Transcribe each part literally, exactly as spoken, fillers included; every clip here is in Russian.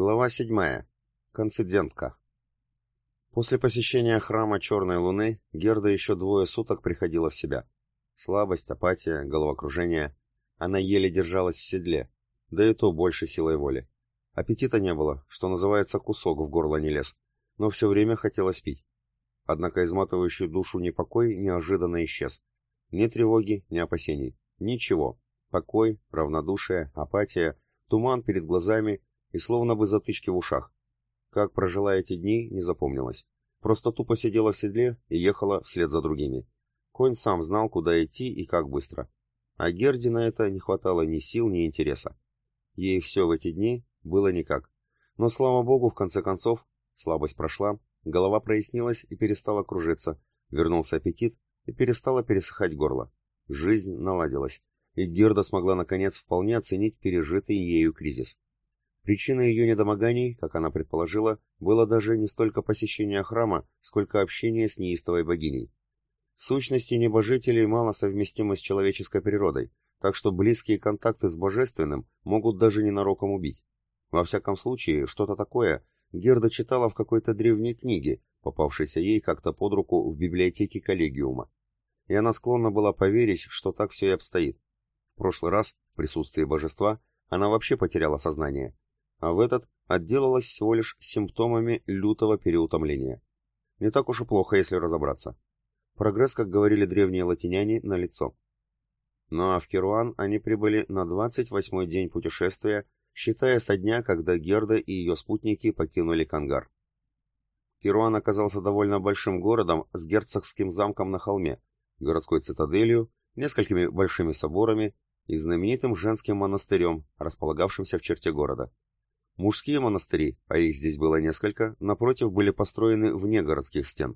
Глава седьмая. Конфидентка. После посещения храма Черной Луны Герда еще двое суток приходила в себя. Слабость, апатия, головокружение. Она еле держалась в седле, да и то больше силой воли. Аппетита не было, что называется, кусок в горло не лез, но все время хотелось пить. Однако изматывающий душу непокой неожиданно исчез. Ни тревоги, ни опасений. Ничего. Покой, равнодушие, апатия, туман перед глазами и словно бы затычки в ушах. Как прожила эти дни, не запомнилось. Просто тупо сидела в седле и ехала вслед за другими. Конь сам знал, куда идти и как быстро. А Герде на это не хватало ни сил, ни интереса. Ей все в эти дни было никак. Но, слава богу, в конце концов, слабость прошла, голова прояснилась и перестала кружиться, вернулся аппетит и перестало пересыхать горло. Жизнь наладилась, и Герда смогла наконец вполне оценить пережитый ею кризис. Причиной ее недомоганий, как она предположила, было даже не столько посещение храма, сколько общение с неистовой богиней. Сущности небожителей мало совместимы с человеческой природой, так что близкие контакты с божественным могут даже ненароком убить. Во всяком случае, что-то такое Герда читала в какой-то древней книге, попавшейся ей как-то под руку в библиотеке коллегиума. И она склонна была поверить, что так все и обстоит. В прошлый раз, в присутствии божества, она вообще потеряла сознание, а в этот отделалась всего лишь симптомами лютого переутомления. Не так уж и плохо, если разобраться. Прогресс, как говорили древние латиняне, налицо. Ну а в Керуан они прибыли на двадцать восьмой день путешествия, считая со дня, когда Герда и ее спутники покинули Кангар. Керуан оказался довольно большим городом с герцогским замком на холме, городской цитаделью, несколькими большими соборами и знаменитым женским монастырем, располагавшимся в черте города. Мужские монастыри, а их здесь было несколько, напротив были построены вне городских стен.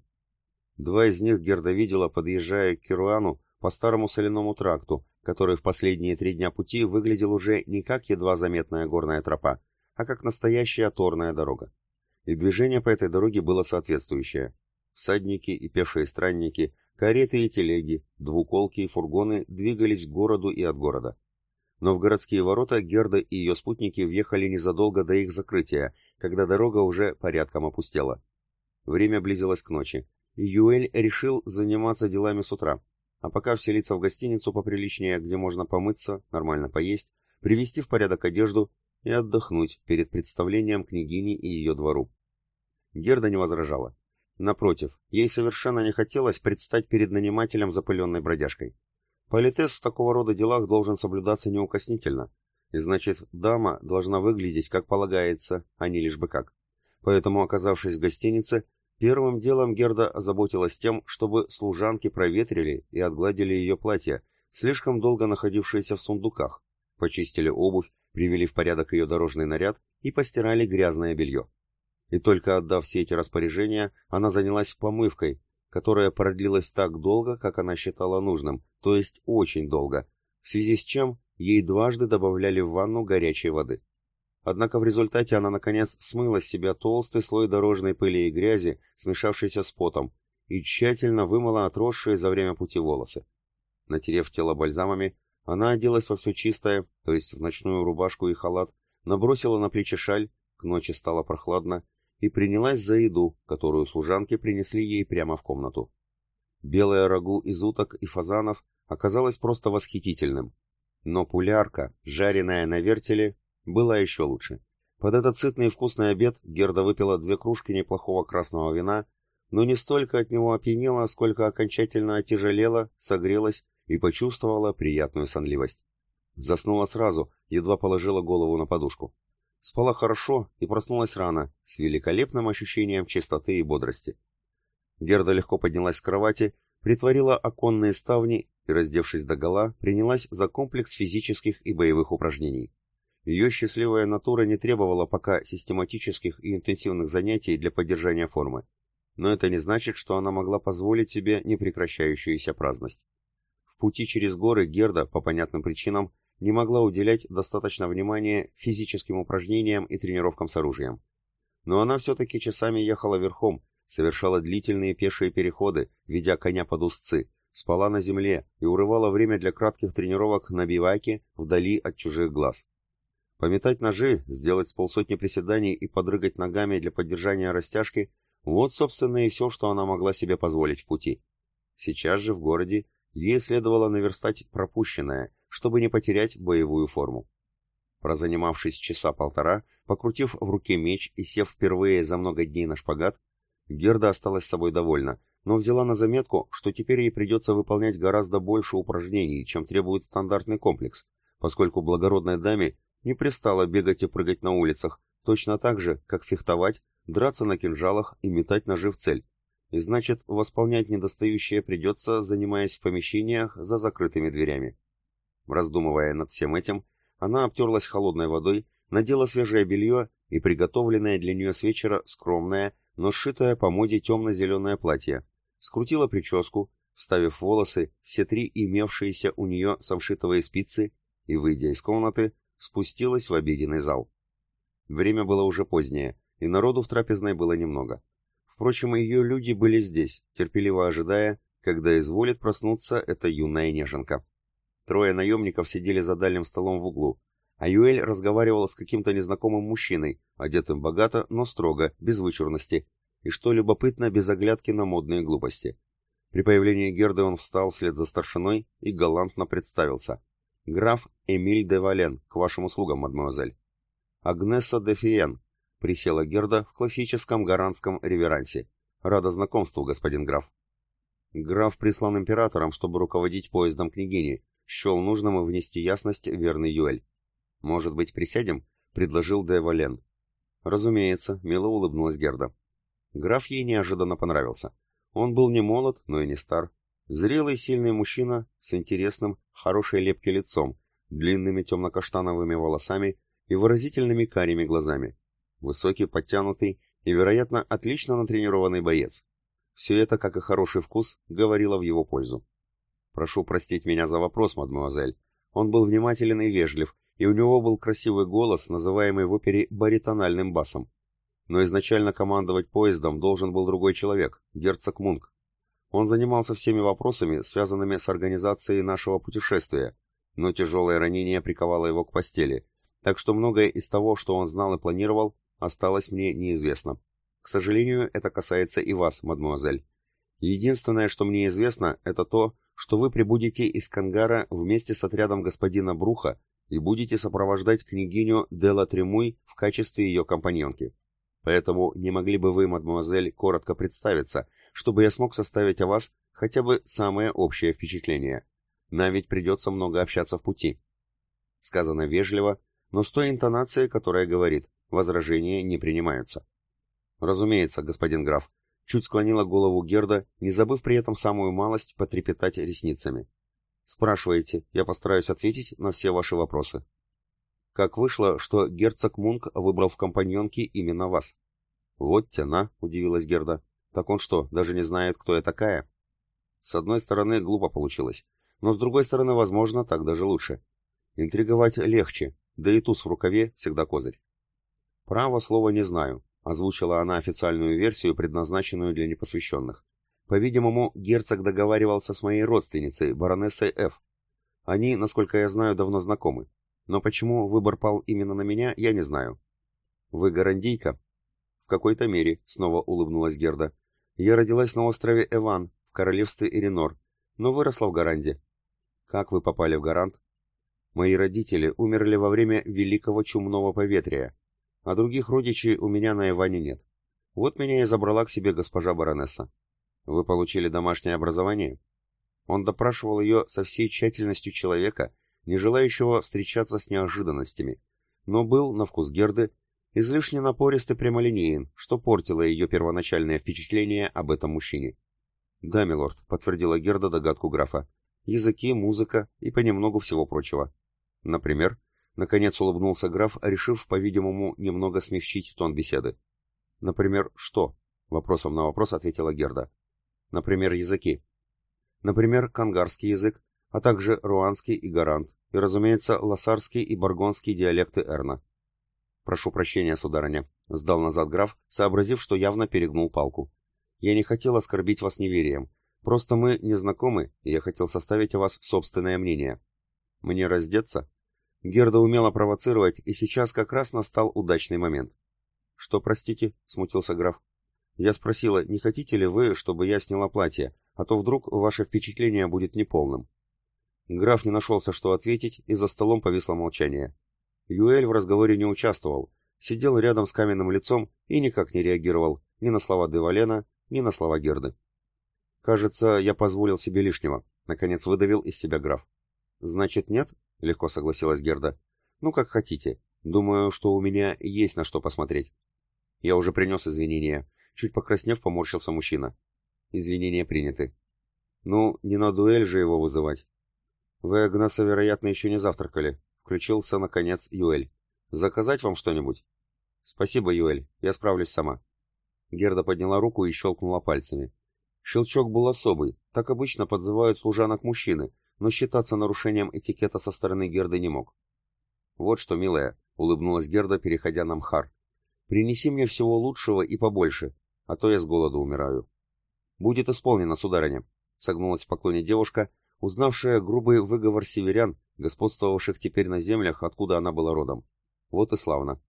Два из них Герда видела, подъезжая к Керуану по старому соляному тракту, который в последние три дня пути выглядел уже не как едва заметная горная тропа, а как настоящая торная дорога. И движение по этой дороге было соответствующее. Всадники и пешие странники, кареты и телеги, двуколки и фургоны двигались к городу и от города. Но в городские ворота Герда и ее спутники въехали незадолго до их закрытия, когда дорога уже порядком опустела. Время близилось к ночи, и Юэль решил заниматься делами с утра, а пока вселиться в гостиницу поприличнее, где можно помыться, нормально поесть, привести в порядок одежду и отдохнуть перед представлением княгини и ее двору. Герда не возражала. Напротив, ей совершенно не хотелось предстать перед нанимателем запыленной бродяжкой. Политес в такого рода делах должен соблюдаться неукоснительно, и значит, дама должна выглядеть как полагается, а не лишь бы как. Поэтому, оказавшись в гостинице, первым делом Герда озаботилась тем, чтобы служанки проветрили и отгладили ее платье, слишком долго находившееся в сундуках, почистили обувь, привели в порядок ее дорожный наряд и постирали грязное белье. И только отдав все эти распоряжения, она занялась помывкой, которая продлилась так долго, как она считала нужным, то есть очень долго, в связи с чем ей дважды добавляли в ванну горячей воды. Однако в результате она наконец смыла с себя толстый слой дорожной пыли и грязи, смешавшейся с потом, и тщательно вымыла отросшие за время пути волосы. Натерев тело бальзамами, она оделась во все чистое, то есть в ночную рубашку и халат, набросила на плечи шаль, к ночи стало прохладно, и принялась за еду, которую служанки принесли ей прямо в комнату. Белое рагу из уток и фазанов оказалось просто восхитительным, но пулярка, жареная на вертеле, была еще лучше. Под этот сытный и вкусный обед Герда выпила две кружки неплохого красного вина, но не столько от него опьянела, сколько окончательно отяжелела, согрелась и почувствовала приятную сонливость. Заснула сразу, едва положила голову на подушку. Спала хорошо и проснулась рано, с великолепным ощущением чистоты и бодрости. Герда легко поднялась с кровати, притворила оконные ставни и, раздевшись догола, принялась за комплекс физических и боевых упражнений. Ее счастливая натура не требовала пока систематических и интенсивных занятий для поддержания формы, но это не значит, что она могла позволить себе непрекращающуюся праздность. В пути через горы Герда, по понятным причинам, не могла уделять достаточно внимания физическим упражнениям и тренировкам с оружием. Но она все-таки часами ехала верхом, совершала длительные пешие переходы, ведя коня под узцы, спала на земле и урывала время для кратких тренировок на биваке вдали от чужих глаз. Пометать ножи, сделать с полсотни приседаний и подрыгать ногами для поддержания растяжки – вот, собственно, и все, что она могла себе позволить в пути. Сейчас же в городе ей следовало наверстать пропущенное, чтобы не потерять боевую форму. Прозанимавшись часа полтора, покрутив в руке меч и сев впервые за много дней на шпагат, Герда осталась собой довольна, но взяла на заметку, что теперь ей придется выполнять гораздо больше упражнений, чем требует стандартный комплекс, поскольку благородной даме не пристало бегать и прыгать на улицах, точно так же, как фехтовать, драться на кинжалах и метать ножи в цель. И значит, восполнять недостающее придется, занимаясь в помещениях за закрытыми дверями. Раздумывая над всем этим, она обтерлась холодной водой, надела свежее белье и приготовленное для нее с вечера скромное, но сшитое по моде темно-зеленое платье, скрутила прическу, вставив в волосы все три имевшиеся у нее самшитовые спицы и, выйдя из комнаты, спустилась в обеденный зал. Время было уже позднее, и народу в трапезной было немного. Впрочем, ее люди были здесь, терпеливо ожидая, когда изволит проснуться эта юная неженка. Трое наемников сидели за дальним столом в углу, а Юэль разговаривал с каким-то незнакомым мужчиной, одетым богато, но строго, без вычурности, и, что любопытно, без оглядки на модные глупости. При появлении Герды он встал вслед за старшиной и галантно представился. «Граф Эмиль де Вален, к вашим услугам, мадемуазель». «Агнеса де Фиен», — присела Герда в классическом гаранском реверансе. «Рада знакомству, господин граф». Граф прислан императором, чтобы руководить поездом княгини, счел нужным внести ясность верный Юэль. «Может быть, присядем?» — предложил де Вален. «Разумеется», — мило улыбнулась Герда. Граф ей неожиданно понравился. Он был не молод, но и не стар. Зрелый, сильный мужчина с интересным, хорошей лепки лицом, длинными темно-каштановыми волосами и выразительными карими глазами. Высокий, подтянутый и, вероятно, отлично натренированный боец. Все это, как и хороший вкус, говорило в его пользу. «Прошу простить меня за вопрос, мадемуазель». Он был внимателен и вежлив, и у него был красивый голос, называемый в опере баритональным басом. Но изначально командовать поездом должен был другой человек, герцог Мунк. Он занимался всеми вопросами, связанными с организацией нашего путешествия, но тяжелое ранение приковало его к постели, так что многое из того, что он знал и планировал, осталось мне неизвестно. К сожалению, это касается и вас, мадемуазель. Единственное, что мне известно, это то, что вы прибудете из Кангара вместе с отрядом господина Бруха и будете сопровождать княгиню де ла Тремуй в качестве ее компаньонки. Поэтому не могли бы вы, мадемуазель, коротко представиться, чтобы я смог составить о вас хотя бы самое общее впечатление. Нам ведь придется много общаться в пути». Сказано вежливо, но с той интонацией, которая говорит: возражения не принимаются. «Разумеется, господин граф», — чуть склонила голову Герда, не забыв при этом самую малость потрепетать ресницами. «Спрашивайте, я постараюсь ответить на все ваши вопросы». «Как вышло, что герцог Мунк выбрал в компаньонки именно вас?» «Вот тяна», — удивилась Герда. «Так он что, даже не знает, кто я такая?» С одной стороны, глупо получилось, но с другой стороны, возможно, так даже лучше. Интриговать легче, да и туз в рукаве всегда козырь. «Право слова не знаю», — озвучила она официальную версию, предназначенную для непосвященных. «По-видимому, герцог договаривался с моей родственницей, баронессой Ф. Они, насколько я знаю, давно знакомы. Но почему выбор пал именно на меня, я не знаю». «Вы гарандийка?» «В какой-то мере», — снова улыбнулась Герда. «Я родилась на острове Эван, в королевстве Иринор, но выросла в Гаранде». «Как вы попали в Гаранд?» «Мои родители умерли во время Великого Чумного Поветрия, а других родичей у меня на Эване нет. Вот меня и забрала к себе госпожа баронесса». «Вы получили домашнее образование?» Он допрашивал ее со всей тщательностью человека, не желающего встречаться с неожиданностями, но был, на вкус Герды, излишне напорист и прямолинеен, что портило ее первоначальное впечатление об этом мужчине. «Да, милорд», — подтвердила Герда догадку графа. «Языки, музыка и понемногу всего прочего». «Например?» — наконец улыбнулся граф, решив, по-видимому, немного смягчить тон беседы. «Например, что?» — вопросом на вопрос ответила Герда. «Например, языки. Например, кангарский язык, а также руанский и гарант, и, разумеется, лассарский и баргонский диалекты Эрна». «Прошу прощения, сударыня», — сдал назад граф, сообразив, что явно перегнул палку. «Я не хотел оскорбить вас неверием. Просто мы не знакомы, и я хотел составить о вас собственное мнение». «Мне раздеться?» Герда умела провоцировать, и сейчас как раз настал удачный момент. «Что, простите?» — смутился граф. «Я спросила, не хотите ли вы, чтобы я сняла платье, а то вдруг ваше впечатление будет неполным». Граф не нашелся, что ответить, и за столом повисло молчание. Юэль в разговоре не участвовал, сидел рядом с каменным лицом и никак не реагировал ни на слова де Валена, ни на слова Герды. «Кажется, я позволил себе лишнего», — наконец выдавил из себя граф. «Значит, нет?» — легко согласилась Герда. «Ну, как хотите. Думаю, что у меня есть на что посмотреть». «Я уже принес извинения». Чуть покраснев, поморщился мужчина. «Извинения приняты». «Ну, не на дуэль же его вызывать». «Вы, Агнеса, вероятно, еще не завтракали», — включился, наконец, Юэль. «Заказать вам что-нибудь?» «Спасибо, Юэль, я справлюсь сама». Герда подняла руку и щелкнула пальцами. Щелчок был особый, так обычно подзывают служанок мужчины, но считаться нарушением этикета со стороны Герды не мог. «Вот что, милая», — улыбнулась Герда, переходя на Мхар. «Принеси мне всего лучшего и побольше, а то я с голоду умираю». «Будет исполнено, сударыня», — согнулась в поклоне девушка, узнавшая грубый выговор северян, господствовавших теперь на землях, откуда она была родом. Вот и славно.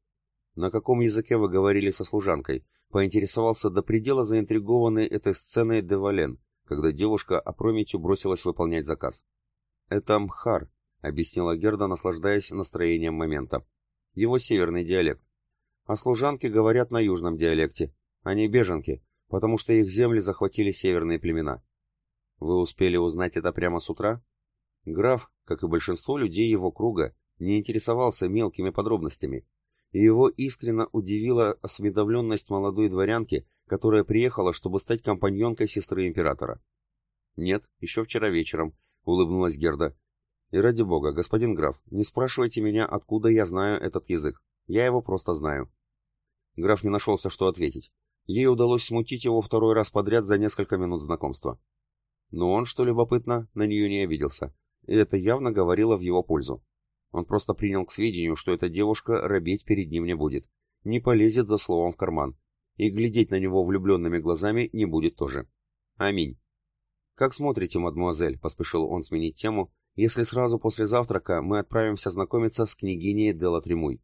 «На каком языке вы говорили со служанкой?» — поинтересовался до предела заинтригованный этой сценой де Вален, когда девушка опрометью бросилась выполнять заказ. «Это Мхар», — объяснила Герда, наслаждаясь настроением момента. «Его северный диалект. А служанки говорят на южном диалекте. Они беженки, потому что их земли захватили северные племена». «Вы успели узнать это прямо с утра?» Граф, как и большинство людей его круга, не интересовался мелкими подробностями, и его искренне удивила осведомленность молодой дворянки, которая приехала, чтобы стать компаньонкой сестры императора. «Нет, еще вчера вечером», — улыбнулась Герда. «И ради бога, господин граф, не спрашивайте меня, откуда я знаю этот язык. Я его просто знаю». Граф не нашелся, что ответить. Ей удалось смутить его второй раз подряд за несколько минут знакомства. Но он, что любопытно, на нее не обиделся, и это явно говорило в его пользу. Он просто принял к сведению, что эта девушка робеть перед ним не будет, не полезет за словом в карман, и глядеть на него влюбленными глазами не будет тоже. Аминь. «Как смотрите, мадемуазель?» — поспешил он сменить тему, «если сразу после завтрака мы отправимся знакомиться с княгиней де ла Тремуй».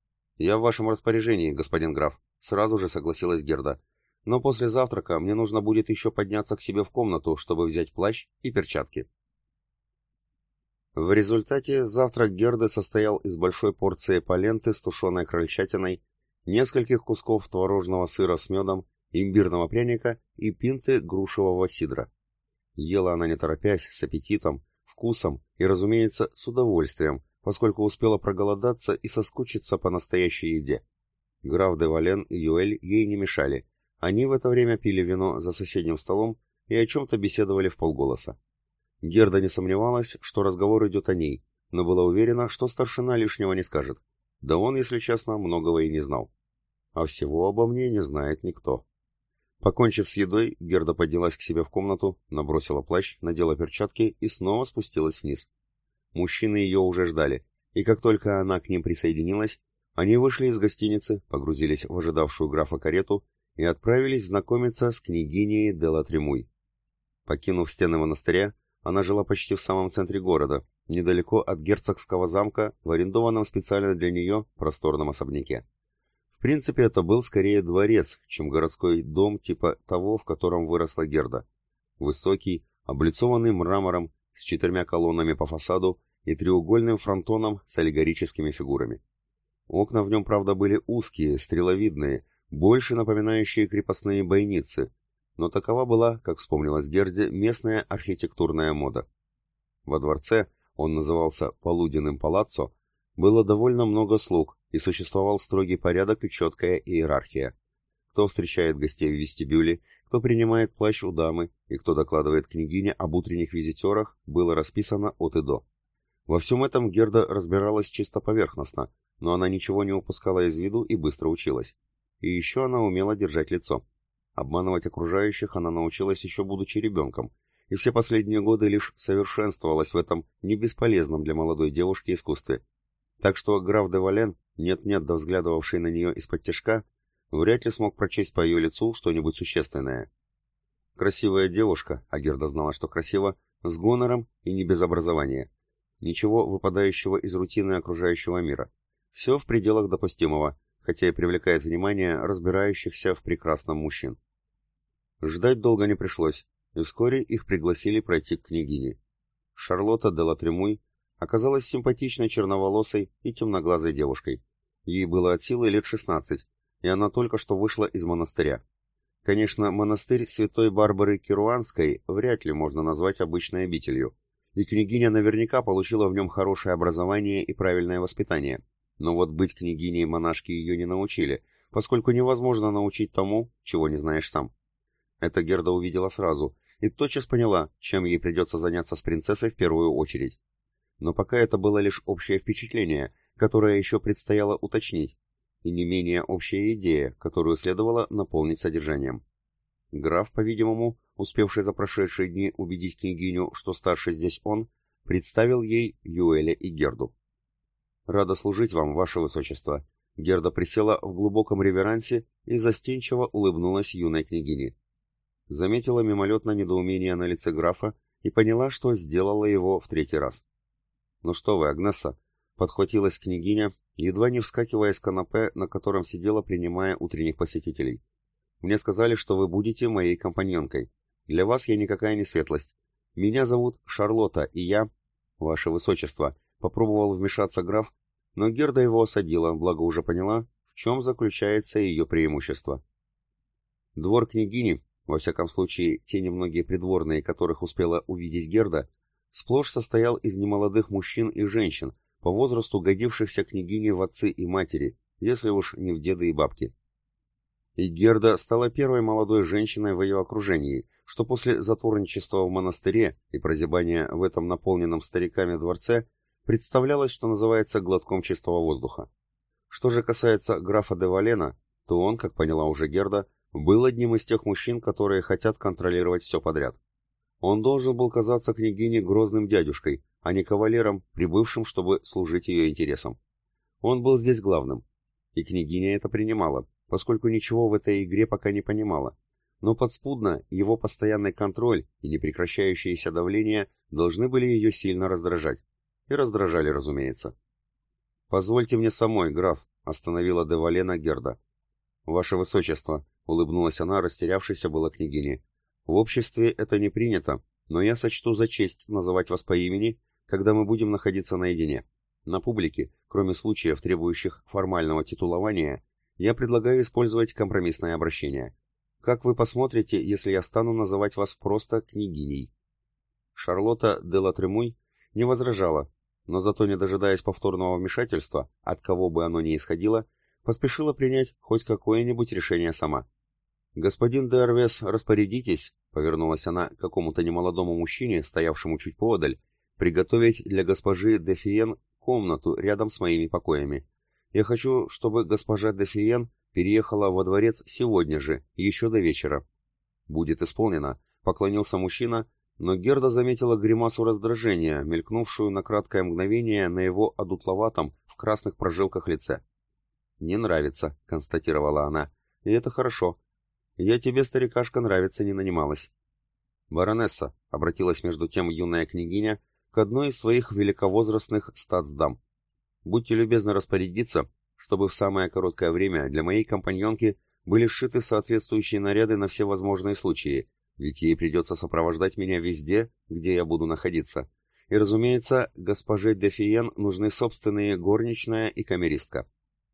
«Я в вашем распоряжении, господин граф», — сразу же согласилась Герда. «Но после завтрака мне нужно будет еще подняться к себе в комнату, чтобы взять плащ и перчатки». В результате завтрак Герды состоял из большой порции паленты с тушеной крольчатиной, нескольких кусков творожного сыра с медом, имбирного пряника и пинты грушевого сидра. Ела она не торопясь, с аппетитом, вкусом и, разумеется, с удовольствием, поскольку успела проголодаться и соскучиться по настоящей еде. Граф де Вален и Юэль ей не мешали. Они в это время пили вино за соседним столом и о чем-то беседовали вполголоса. Герда не сомневалась, что разговор идет о ней, но была уверена, что старшина лишнего не скажет. Да он, если честно, многого и не знал. А всего обо мне не знает никто. Покончив с едой, Герда поднялась к себе в комнату, набросила плащ, надела перчатки и снова спустилась вниз. Мужчины ее уже ждали, и как только она к ним присоединилась, они вышли из гостиницы, погрузились в ожидавшую графа карету и отправились знакомиться с княгиней де ла Тремуй. Покинув стены монастыря, она жила почти в самом центре города, недалеко от герцогского замка, в арендованном специально для нее просторном особняке. В принципе, это был скорее дворец, чем городской дом типа того, в котором выросла Герда. Высокий, облицованный мрамором, с четырьмя колоннами по фасаду и треугольным фронтоном с аллегорическими фигурами. Окна в нем, правда, были узкие, стреловидные, больше напоминающие крепостные бойницы, но такова была, как вспомнилось Герде, местная архитектурная мода. Во дворце, он назывался Полуденным палаццо, было довольно много слуг, и существовал строгий порядок и четкая иерархия. Кто встречает гостей в вестибюле, кто принимает плащ у дамы, и кто докладывает княгине об утренних визитерах, было расписано от и до. Во всем этом Герда разбиралась чисто поверхностно, но она ничего не упускала из виду и быстро училась. И еще она умела держать лицо. Обманывать окружающих она научилась еще будучи ребенком, и все последние годы лишь совершенствовалась в этом не бесполезном для молодой девушки искусстве. Так что граф де Вален, нет-нет да взглядывавший на нее из-под тишка, вряд ли смог прочесть по ее лицу что-нибудь существенное. Красивая девушка, а Герда знала, что красиво, с гонором и не без образования. Ничего выпадающего из рутины окружающего мира. Все в пределах допустимого, хотя и привлекает внимание разбирающихся в прекрасном мужчин. Ждать долго не пришлось, и вскоре их пригласили пройти к княгине. Шарлотта де ла Тремуй оказалась симпатичной черноволосой и темноглазой девушкой. Ей было от силы лет шестнадцать, и она только что вышла из монастыря. Конечно, монастырь святой Барбары Керуанской вряд ли можно назвать обычной обителью, и княгиня наверняка получила в нем хорошее образование и правильное воспитание. Но вот быть княгиней монашки ее не научили, поскольку невозможно научить тому, чего не знаешь сам. Это Герда увидела сразу, и тотчас поняла, чем ей придется заняться с принцессой в первую очередь. Но пока это было лишь общее впечатление, которое еще предстояло уточнить, и не менее общая идея, которую следовало наполнить содержанием. Граф, по-видимому, успевший за прошедшие дни убедить княгиню, что старше здесь он, представил ей Юэля и Герду. «Рада служить вам, ваше высочество». Герда присела в глубоком реверансе и застенчиво улыбнулась юной княгине. Заметила мимолетное недоумение на лице графа и поняла, что сделала его в третий раз. «Ну что вы, Агнесса?» — подхватилась княгиня, едва не вскакивая с канапе, на котором сидела, принимая утренних посетителей. «Мне сказали, что вы будете моей компаньонкой. Для вас я никакая не светлость. Меня зовут Шарлотта, и я...» «Ваше высочество», — попробовал вмешаться граф, но Герда его осадила, благо уже поняла, в чем заключается ее преимущество. Двор княгини, во всяком случае, те немногие придворные, которых успела увидеть Герда, сплошь состоял из немолодых мужчин и женщин, по возрасту годившихся княгине в отцы и матери, если уж не в деды и бабки. И Герда стала первой молодой женщиной в ее окружении, что после затворничества в монастыре и прозябания в этом наполненном стариками дворце представлялось, что называется, глотком чистого воздуха. Что же касается графа де Валена, то он, как поняла уже Герда, был одним из тех мужчин, которые хотят контролировать все подряд. Он должен был казаться княгине грозным дядюшкой, а не кавалером, прибывшим, чтобы служить ее интересам. Он был здесь главным. И княгиня это принимала, поскольку ничего в этой игре пока не понимала. Но подспудно его постоянный контроль и непрекращающееся давление должны были ее сильно раздражать. И раздражали, разумеется. «Позвольте мне самой, граф», — остановила де Валена Герда. «Ваше высочество», — улыбнулась она, растерявшейся была княгине. «В обществе это не принято, но я сочту за честь называть вас по имени, когда мы будем находиться наедине. На публике, кроме случаев, требующих формального титулования, я предлагаю использовать компромиссное обращение. Как вы посмотрите, если я стану называть вас просто княгиней?» Шарлотта де ла Тремуй не возражала, но зато, не дожидаясь повторного вмешательства, от кого бы оно ни исходило, поспешила принять хоть какое-нибудь решение сама. «Господин де Арвес, распорядитесь», — повернулась она к какому-то немолодому мужчине, стоявшему чуть поодаль, «приготовить для госпожи де Фиен комнату рядом с моими покоями. Я хочу, чтобы госпожа де Фиен переехала во дворец сегодня же, еще до вечера». «Будет исполнено», — поклонился мужчина, но Герда заметила гримасу раздражения, мелькнувшую на краткое мгновение на его одутловатом, в красных прожилках лице. «Не нравится», — констатировала она, — «и это хорошо. Я тебе, старикашка, нравится не нанималась». «Баронесса», — обратилась между тем юная княгиня к одной из своих великовозрастных статсдам, — «будьте любезны распорядиться, чтобы в самое короткое время для моей компаньонки были сшиты соответствующие наряды на все возможные случаи, ведь ей придется сопровождать меня везде, где я буду находиться. И, разумеется, госпоже де Фиен нужны собственные горничная и камеристка».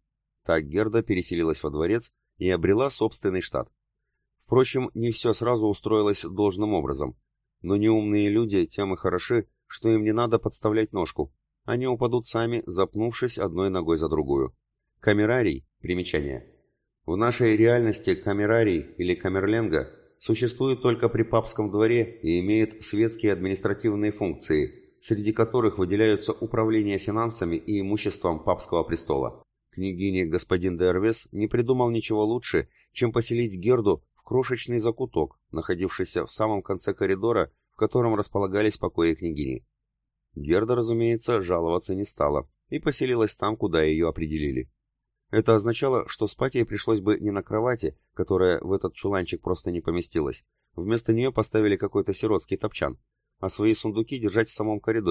Так Герда переселилась во дворец и обрела собственный штат. Впрочем, не все сразу устроилось должным образом. Но неумные люди тем и хороши, что им не надо подставлять ножку. Они упадут сами, запнувшись одной ногой за другую. Камерарий, примечание. В нашей реальности камерарий или камерленга существует только при папском дворе и имеет светские административные функции, среди которых выделяются управление финансами и имуществом папского престола. Княгине господин де Арвес не придумал ничего лучше, чем поселить Герду в крошечный закуток, находившийся в самом конце коридора, в котором располагались покои княгини. Герда, разумеется, жаловаться не стала и поселилась там, куда ее определили. Это означало, что спать ей пришлось бы не на кровати, которая в этот чуланчик просто не поместилась. Вместо нее поставили какой-то сиротский топчан, а свои сундуки держать в самом коридоре,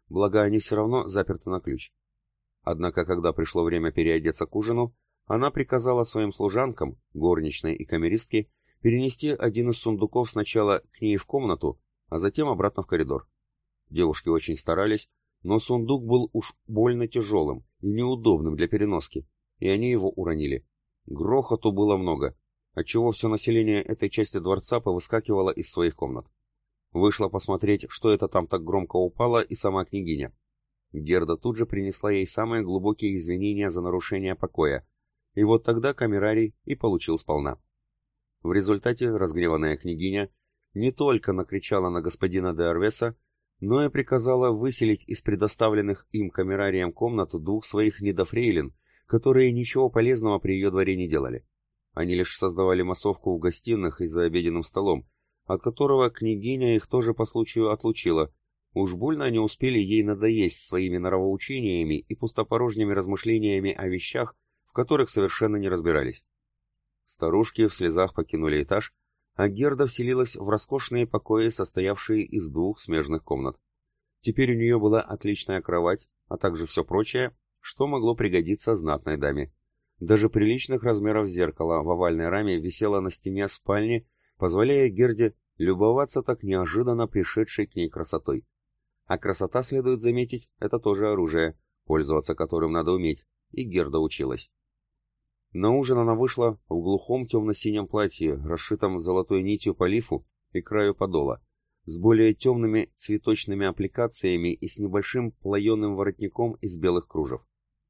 благо они все равно заперты на ключ. Однако, когда пришло время переодеться к ужину, она приказала своим служанкам, горничной и камеристке, перенести один из сундуков сначала к ней в комнату, а затем обратно в коридор. Девушки очень старались, но сундук был уж больно тяжелым и неудобным для переноски, и они его уронили. Грохоту было много, отчего все население этой части дворца повыскакивало из своих комнат. Вышла посмотреть, что это там так громко упало, и сама княгиня. Герда тут же принесла ей самые глубокие извинения за нарушение покоя, и вот тогда камерарий и получил сполна. В результате разгневанная княгиня не только накричала на господина де Арвеса, но и приказала выселить из предоставленных им камерарием комнат двух своих недофрейлин, которые ничего полезного при ее дворе не делали. Они лишь создавали массовку в гостиных и за обеденным столом, от которого княгиня их тоже по случаю отлучила. Уж больно они успели ей надоесть своими норовоучениями и пустопорожними размышлениями о вещах, в которых совершенно не разбирались. Старушки в слезах покинули этаж, а Герда вселилась в роскошные покои, состоявшие из двух смежных комнат. Теперь у нее была отличная кровать, а также все прочее, что могло пригодиться знатной даме. Даже приличных размеров зеркало в овальной раме висело на стене спальни, позволяя Герде любоваться так неожиданно пришедшей к ней красотой. А красота, следует заметить, это тоже оружие, пользоваться которым надо уметь, и Герда училась. На ужин она вышла в глухом темно-синем платье, расшитом золотой нитью по лифу и краю подола, с более темными цветочными аппликациями и с небольшим плоеным воротником из белых кружев.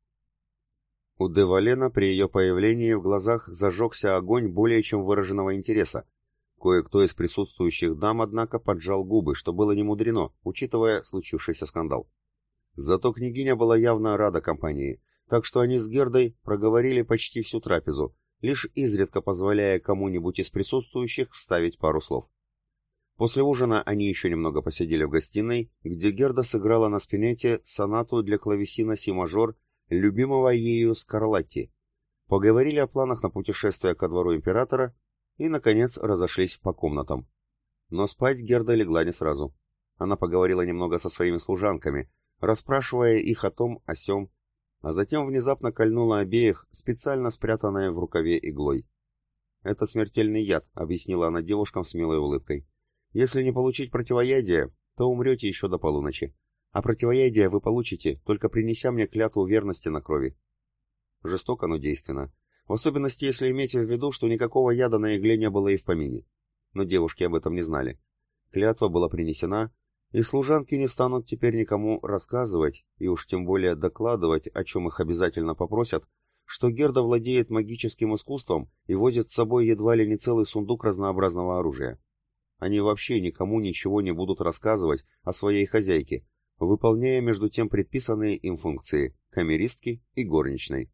У де Валена при ее появлении в глазах зажегся огонь более чем выраженного интереса. Кое-кто из присутствующих дам, однако, поджал губы, что было немудрено, учитывая случившийся скандал. Зато княгиня была явно рада компании, так что они с Гердой проговорили почти всю трапезу, лишь изредка позволяя кому-нибудь из присутствующих вставить пару слов. После ужина они еще немного посидели в гостиной, где Герда сыграла на спинете сонату для клавесина си-мажор, любимого ею Скарлатти, поговорили о планах на путешествие ко двору императора и, наконец, разошлись по комнатам. Но спать Герда легла не сразу. Она поговорила немного со своими служанками, расспрашивая их о том, о сём, а затем внезапно кольнула обеих, специально спрятанной в рукаве иглой. «Это смертельный яд», — объяснила она девушкам с милой улыбкой. «Если не получить противоядие, то умрете еще до полуночи. А противоядие вы получите, только принеся мне клятву верности на крови». Жестоко, но действенно. В особенности, если иметь в виду, что никакого яда на игле не было и в помине. Но девушки об этом не знали. Клятва была принесена, и служанки не станут теперь никому рассказывать, и уж тем более докладывать, о чем их обязательно попросят, что Герда владеет магическим искусством и возит с собой едва ли не целый сундук разнообразного оружия. Они вообще никому ничего не будут рассказывать о своей хозяйке, выполняя между тем предписанные им функции камеристки и горничной.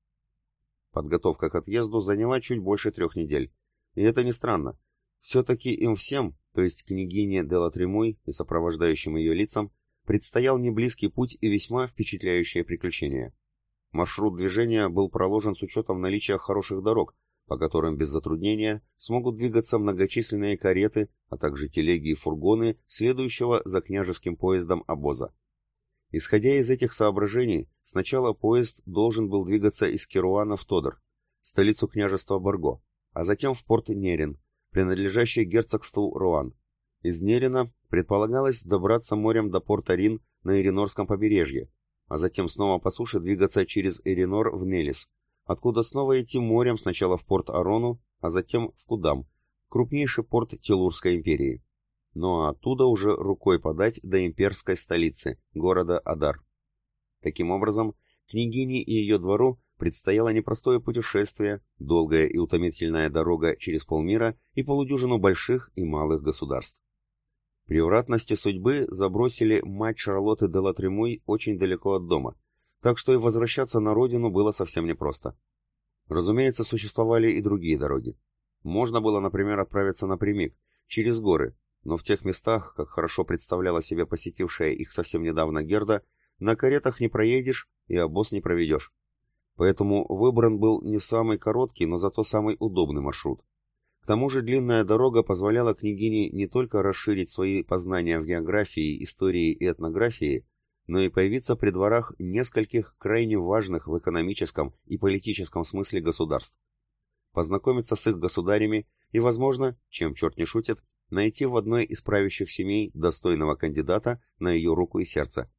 Подготовка к отъезду заняла чуть больше трех недель. И это не странно. Все-таки им всем, то есть княгине де ла Тремуй и сопровождающим ее лицам, предстоял неблизкий путь и весьма впечатляющее приключение. Маршрут движения был проложен с учетом наличия хороших дорог, по которым без затруднения смогут двигаться многочисленные кареты, а также телеги и фургоны, следующего за княжеским поездом обоза. Исходя из этих соображений, сначала поезд должен был двигаться из Керуана в Тодор, столицу княжества Борго, а затем в порт Нерин, принадлежащий герцогству Руан. Из Нерина предполагалось добраться морем до порта Рин на Иринорском побережье, а затем снова по суше двигаться через Иринор в Нелис, откуда снова идти морем сначала в порт Арону, а затем в Кудам, крупнейший порт Телурской империи. Ну а оттуда уже рукой подать до имперской столицы, города Адар. Таким образом, княгине и ее двору предстояло непростое путешествие, долгая и утомительная дорога через полмира и полудюжину больших и малых государств. Превратности судьбы забросили мать Шарлотты де ла Тремуй очень далеко от дома, так что и возвращаться на родину было совсем непросто. Разумеется, существовали и другие дороги. Можно было, например, отправиться напрямик, через горы, но в тех местах, как хорошо представляла себе посетившая их совсем недавно Герда, на каретах не проедешь и обоз не проведешь. Поэтому выбран был не самый короткий, но зато самый удобный маршрут. К тому же длинная дорога позволяла княгине не только расширить свои познания в географии, истории и этнографии, но и появиться при дворах нескольких крайне важных в экономическом и политическом смысле государств. Познакомиться с их государями и, возможно, чем черт не шутит, найти в одной из правящих семей достойного кандидата на ее руку и сердце.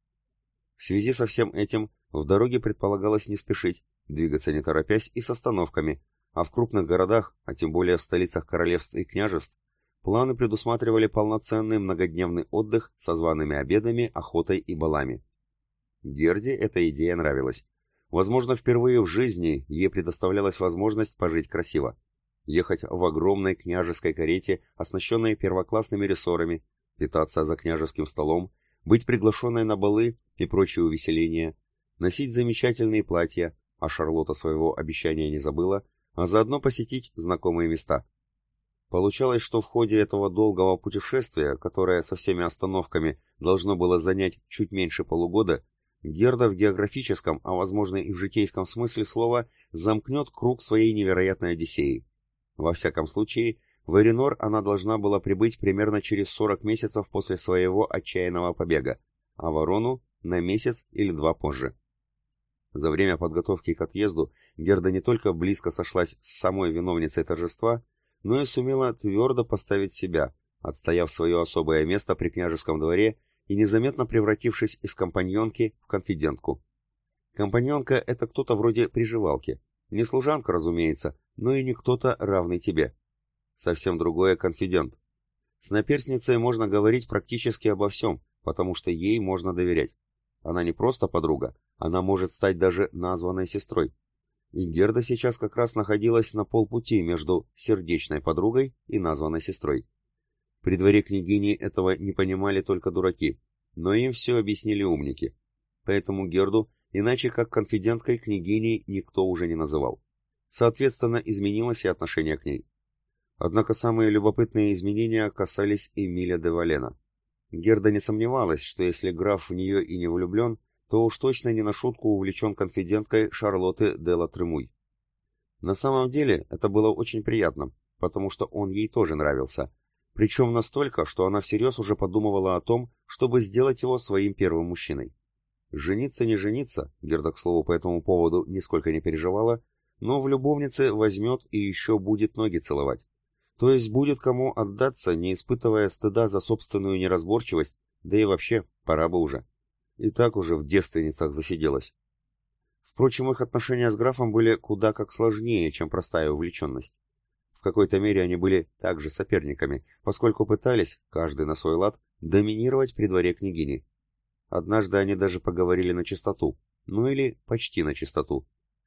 В связи со всем этим в дороге предполагалось не спешить, двигаться не торопясь и с остановками, а в крупных городах, а тем более в столицах королевств и княжеств, планы предусматривали полноценный многодневный отдых со зваными обедами, охотой и балами. Герде эта идея нравилась. Возможно, впервые в жизни ей предоставлялась возможность пожить красиво. Ехать в огромной княжеской карете, оснащенной первоклассными рессорами, питаться за княжеским столом, быть приглашенной на балы и прочие увеселения, носить замечательные платья, а Шарлотта своего обещания не забыла, а заодно посетить знакомые места. Получалось, что в ходе этого долгого путешествия, которое со всеми остановками должно было занять чуть меньше полугода, Герда в географическом, а возможно и в житейском смысле слова, замкнет круг своей невероятной Одиссеи. Во всяком случае, в Эринор она должна была прибыть примерно через сорок месяцев после своего отчаянного побега, а в Ворону на месяц или два позже. За время подготовки к отъезду Герда не только близко сошлась с самой виновницей торжества, но и сумела твердо поставить себя, отстояв свое особое место при княжеском дворе и незаметно превратившись из компаньонки в конфидентку. Компаньонка — это кто-то вроде приживалки. Не служанка, разумеется, но и не кто-то равный тебе. Совсем другое конфидент. С наперсницей можно говорить практически обо всем, потому что ей можно доверять. Она не просто подруга, она может стать даже названной сестрой. И Герда сейчас как раз находилась на полпути между сердечной подругой и названной сестрой. При дворе княгини этого не понимали только дураки, но им все объяснили умники. Поэтому Герду иначе как конфиденткой княгини никто уже не называл. Соответственно, изменилось и отношение к ней. Однако самые любопытные изменения касались Эмиля де Валена. Герда не сомневалась, что если граф в нее и не влюблен, то уж точно не на шутку увлечен конфиденткой Шарлотты де ла Тремуй. На самом деле это было очень приятно, потому что он ей тоже нравился, причем настолько, что она всерьез уже подумывала о том, чтобы сделать его своим первым мужчиной. Жениться не жениться, Герда, к слову, по этому поводу нисколько не переживала, но в любовнице возьмет и еще будет ноги целовать. То есть будет кому отдаться, не испытывая стыда за собственную неразборчивость, да и вообще, пора бы уже. И так уже в девственницах засиделась. Впрочем, их отношения с графом были куда как сложнее, чем простая увлеченность. В какой-то мере они были также соперниками, поскольку пытались, каждый на свой лад, доминировать при дворе княгини. Однажды они даже поговорили на чистоту, ну или почти на чистоту.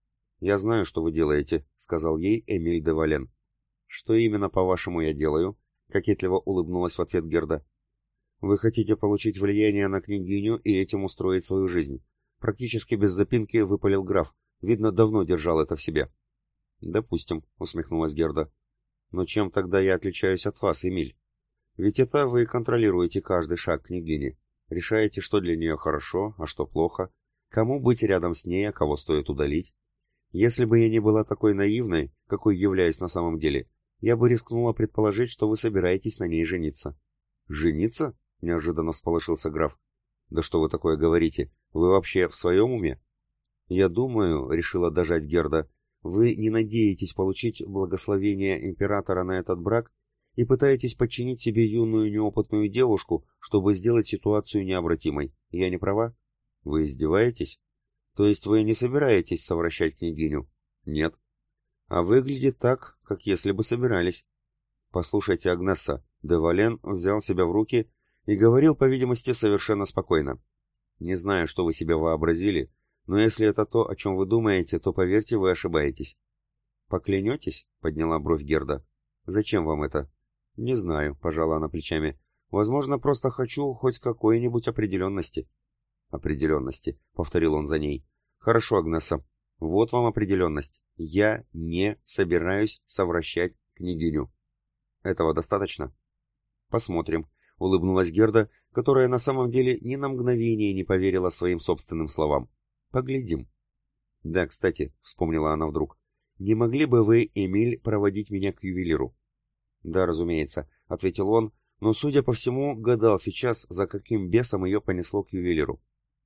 «Я знаю, что вы делаете», — сказал ей Эмиль де Вален. «Что именно, по-вашему, я делаю?» — кокетливо улыбнулась в ответ Герда. «Вы хотите получить влияние на княгиню и этим устроить свою жизнь». Практически без запинки выпалил граф. Видно, давно держал это в себе. «Допустим», — усмехнулась Герда. «Но чем тогда я отличаюсь от вас, Эмиль? Ведь это вы контролируете каждый шаг княгини. Решаете, что для нее хорошо, а что плохо. Кому быть рядом с ней, а кого стоит удалить. Если бы я не была такой наивной, какой являюсь на самом деле, я бы рискнула предположить, что вы собираетесь на ней жениться». «Жениться?» — неожиданно всполошился граф. «Да что вы такое говорите? Вы вообще в своем уме?» «Я думаю», — решила дожать Герда, — «вы не надеетесь получить благословение императора на этот брак и пытаетесь подчинить себе юную неопытную девушку, чтобы сделать ситуацию необратимой. Я не права? Вы издеваетесь? То есть вы не собираетесь совращать княгиню?» «Нет». «А выглядит так, как если бы собирались». «Послушайте, Агнесса», — де Вален взял себя в руки и говорил, по видимости, совершенно спокойно. «Не знаю, что вы себе вообразили, но если это то, о чем вы думаете, то, поверьте, вы ошибаетесь». «Поклянетесь?» — подняла бровь Герда. «Зачем вам это?» «Не знаю», — пожала она плечами. «Возможно, просто хочу хоть какой-нибудь определенности». «Определенности», — повторил он за ней. «Хорошо, Агнесса. Вот вам определенность. Я не собираюсь совращать княгиню. Этого достаточно?» «Посмотрим», — улыбнулась Герда, которая на самом деле ни на мгновение не поверила своим собственным словам. «Поглядим». «Да, кстати», — вспомнила она вдруг, — «не могли бы вы, Эмиль, проводить меня к ювелиру?» «Да, разумеется», — ответил он, но, судя по всему, гадал сейчас, за каким бесом ее понесло к ювелиру.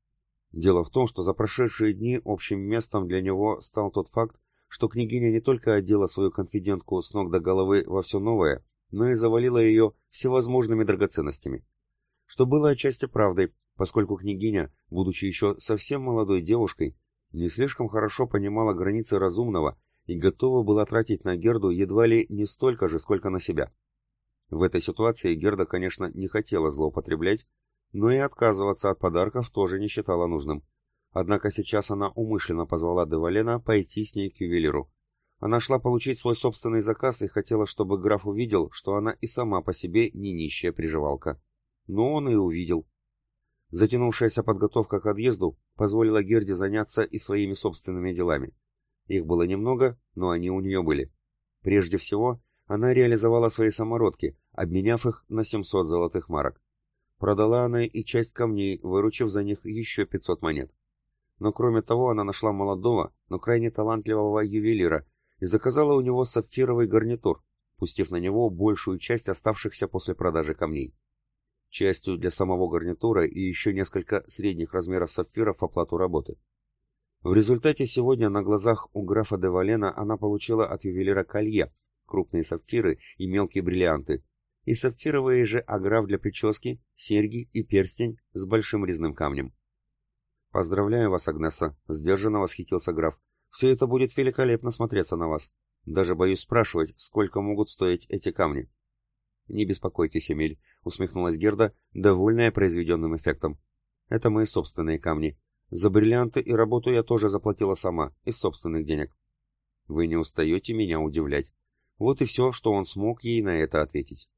Дело в том, что за прошедшие дни общим местом для него стал тот факт, что княгиня не только одела свою конфидентку с ног до головы во все новое, но и завалила ее всевозможными драгоценностями. Что было отчасти правдой, поскольку княгиня, будучи еще совсем молодой девушкой, не слишком хорошо понимала границы разумного и готова была тратить на Герду едва ли не столько же, сколько на себя. В этой ситуации Герда, конечно, не хотела злоупотреблять, но и отказываться от подарков тоже не считала нужным. Однако сейчас она умышленно позвала де Валена пойти с ней к ювелиру. Она шла получить свой собственный заказ и хотела, чтобы граф увидел, что она и сама по себе не нищая приживалка. Но он и увидел. Затянувшаяся подготовка к отъезду позволила Герде заняться и своими собственными делами. Их было немного, но они у нее были. Прежде всего, она реализовала свои самородки, обменяв их на семьсот золотых марок. Продала она и часть камней, выручив за них еще пятьсот монет. Но кроме того, она нашла молодого, но крайне талантливого ювелира и заказала у него сапфировый гарнитур, пустив на него большую часть оставшихся после продажи камней. Частью для самого гарнитура и еще несколько средних размеров сапфиров в оплату работы. В результате сегодня на глазах у графа де Валена она получила от ювелира колье, крупные сапфиры и мелкие бриллианты, и сапфировые же аграф для прически, серьги и перстень с большим резным камнем. «Поздравляю вас, Агнесса», — сдержанно восхитился граф. «Все это будет великолепно смотреться на вас. Даже боюсь спрашивать, сколько могут стоить эти камни». «Не беспокойтесь, Эмиль», — усмехнулась Герда, довольная произведенным эффектом. «Это мои собственные камни. За бриллианты и работу я тоже заплатила сама, из собственных денег». «Вы не устаете меня удивлять». Вот и все, что он смог ей на это ответить.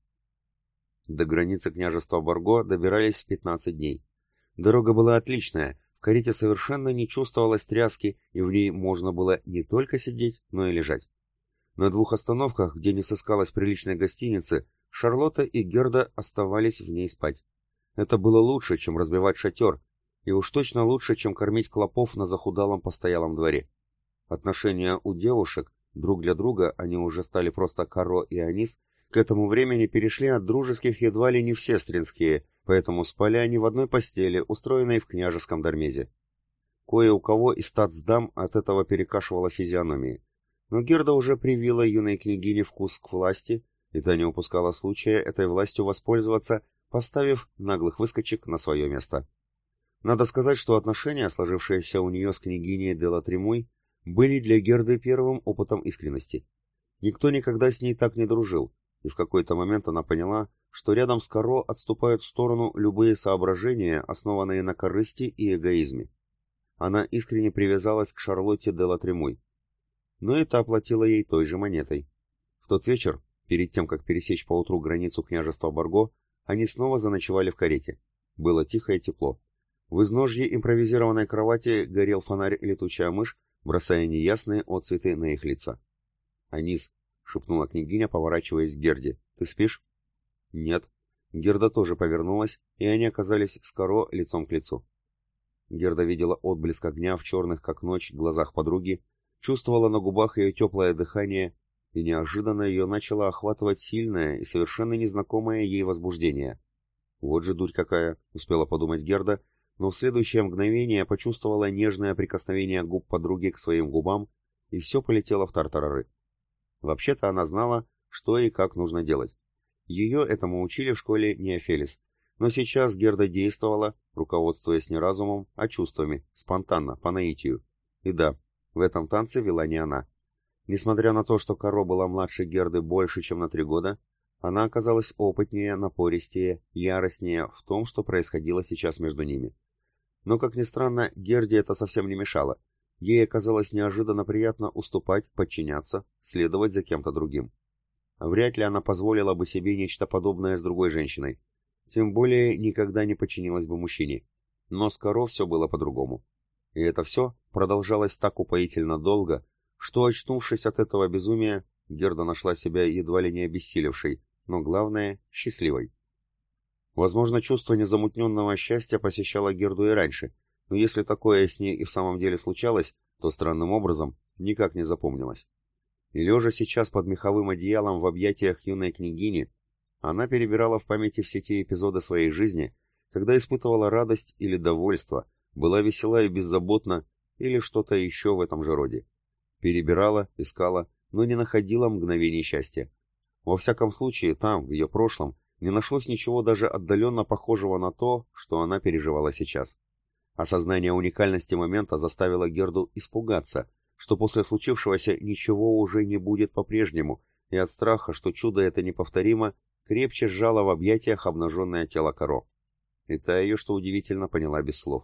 До границы княжества Барго добирались пятнадцать дней. Дорога была отличная, в карете совершенно не чувствовалось тряски, и в ней можно было не только сидеть, но и лежать. На двух остановках, где не сыскалось приличной гостиницы, Шарлотта и Герда оставались в ней спать. Это было лучше, чем разбивать шатер, и уж точно лучше, чем кормить клопов на захудалом постоялом дворе. Отношения у девушек, друг для друга, они уже стали просто Каро и Анис, к этому времени перешли от дружеских едва ли не в сестринские, поэтому спали они в одной постели, устроенной в княжеском дармезе. Кое у кого из статсдам от этого перекашивало физиономии. Но Герда уже привила юной княгине вкус к власти, и та не упускала случая этой властью воспользоваться, поставив наглых выскочек на свое место. Надо сказать, что отношения, сложившиеся у нее с княгиней де ла Тремуй, были для Герды первым опытом искренности. Никто никогда с ней так не дружил, и в какой-то момент она поняла, что рядом с Каро отступают в сторону любые соображения, основанные на корысти и эгоизме. Она искренне привязалась к Шарлотте де ла Тремуй. Но это оплатила ей той же монетой. В тот вечер, перед тем, как пересечь поутру границу княжества Барго, они снова заночевали в карете. Было тихо и тепло. В изножье импровизированной кровати горел фонарь летучая мышь, бросая неясные отцветы на их лица. «Анис», — шепнула княгиня, поворачиваясь к Герде, — «ты спишь?» «Нет». Герда тоже повернулась, и они оказались с Каро лицом к лицу. Герда видела отблеск огня в черных, как ночь, глазах подруги, чувствовала на губах ее теплое дыхание, и неожиданно ее начало охватывать сильное и совершенно незнакомое ей возбуждение. «Вот же дурь какая!» — успела подумать Герда, но в следующее мгновение почувствовала нежное прикосновение губ подруги к своим губам, и все полетело в тартарары. Вообще-то она знала, что и как нужно делать. Ее этому учили в школе Неофелис, но сейчас Герда действовала, руководствуясь не разумом, а чувствами, спонтанно, по наитию. И да, в этом танце вела не она. Несмотря на то, что Каро была младше Герды больше, чем на три года, она оказалась опытнее, напористее, яростнее в том, что происходило сейчас между ними. Но, как ни странно, Герде это совсем не мешало. Ей оказалось неожиданно приятно уступать, подчиняться, следовать за кем-то другим. Вряд ли она позволила бы себе нечто подобное с другой женщиной. Тем более никогда не подчинилась бы мужчине. Но с Каро все было по-другому. И это все продолжалось так упоительно долго, что, очнувшись от этого безумия, Герда нашла себя едва ли не обессилевшей, но главное — счастливой. Возможно, чувство незамутненного счастья посещало Герду и раньше, но если такое с ней и в самом деле случалось, то странным образом никак не запомнилось. И лежа сейчас под меховым одеялом в объятиях юной княгини, она перебирала в памяти все те эпизоды своей жизни, когда испытывала радость или довольство, была весела и беззаботна, или что-то еще в этом же роде. Перебирала, искала, но не находила мгновений счастья. Во всяком случае, там, в ее прошлом, не нашлось ничего даже отдаленно похожего на то, что она переживала сейчас. Осознание уникальности момента заставило Герду испугаться, что после случившегося ничего уже не будет по-прежнему, и от страха, что чудо это неповторимо, крепче сжала в объятиях обнаженное тело Каро. И та ее, что удивительно, поняла без слов.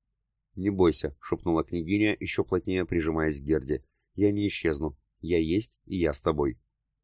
«Не бойся», — шепнула княгиня, еще плотнее прижимаясь к Герде. «Я не исчезну. Я есть, и я с тобой».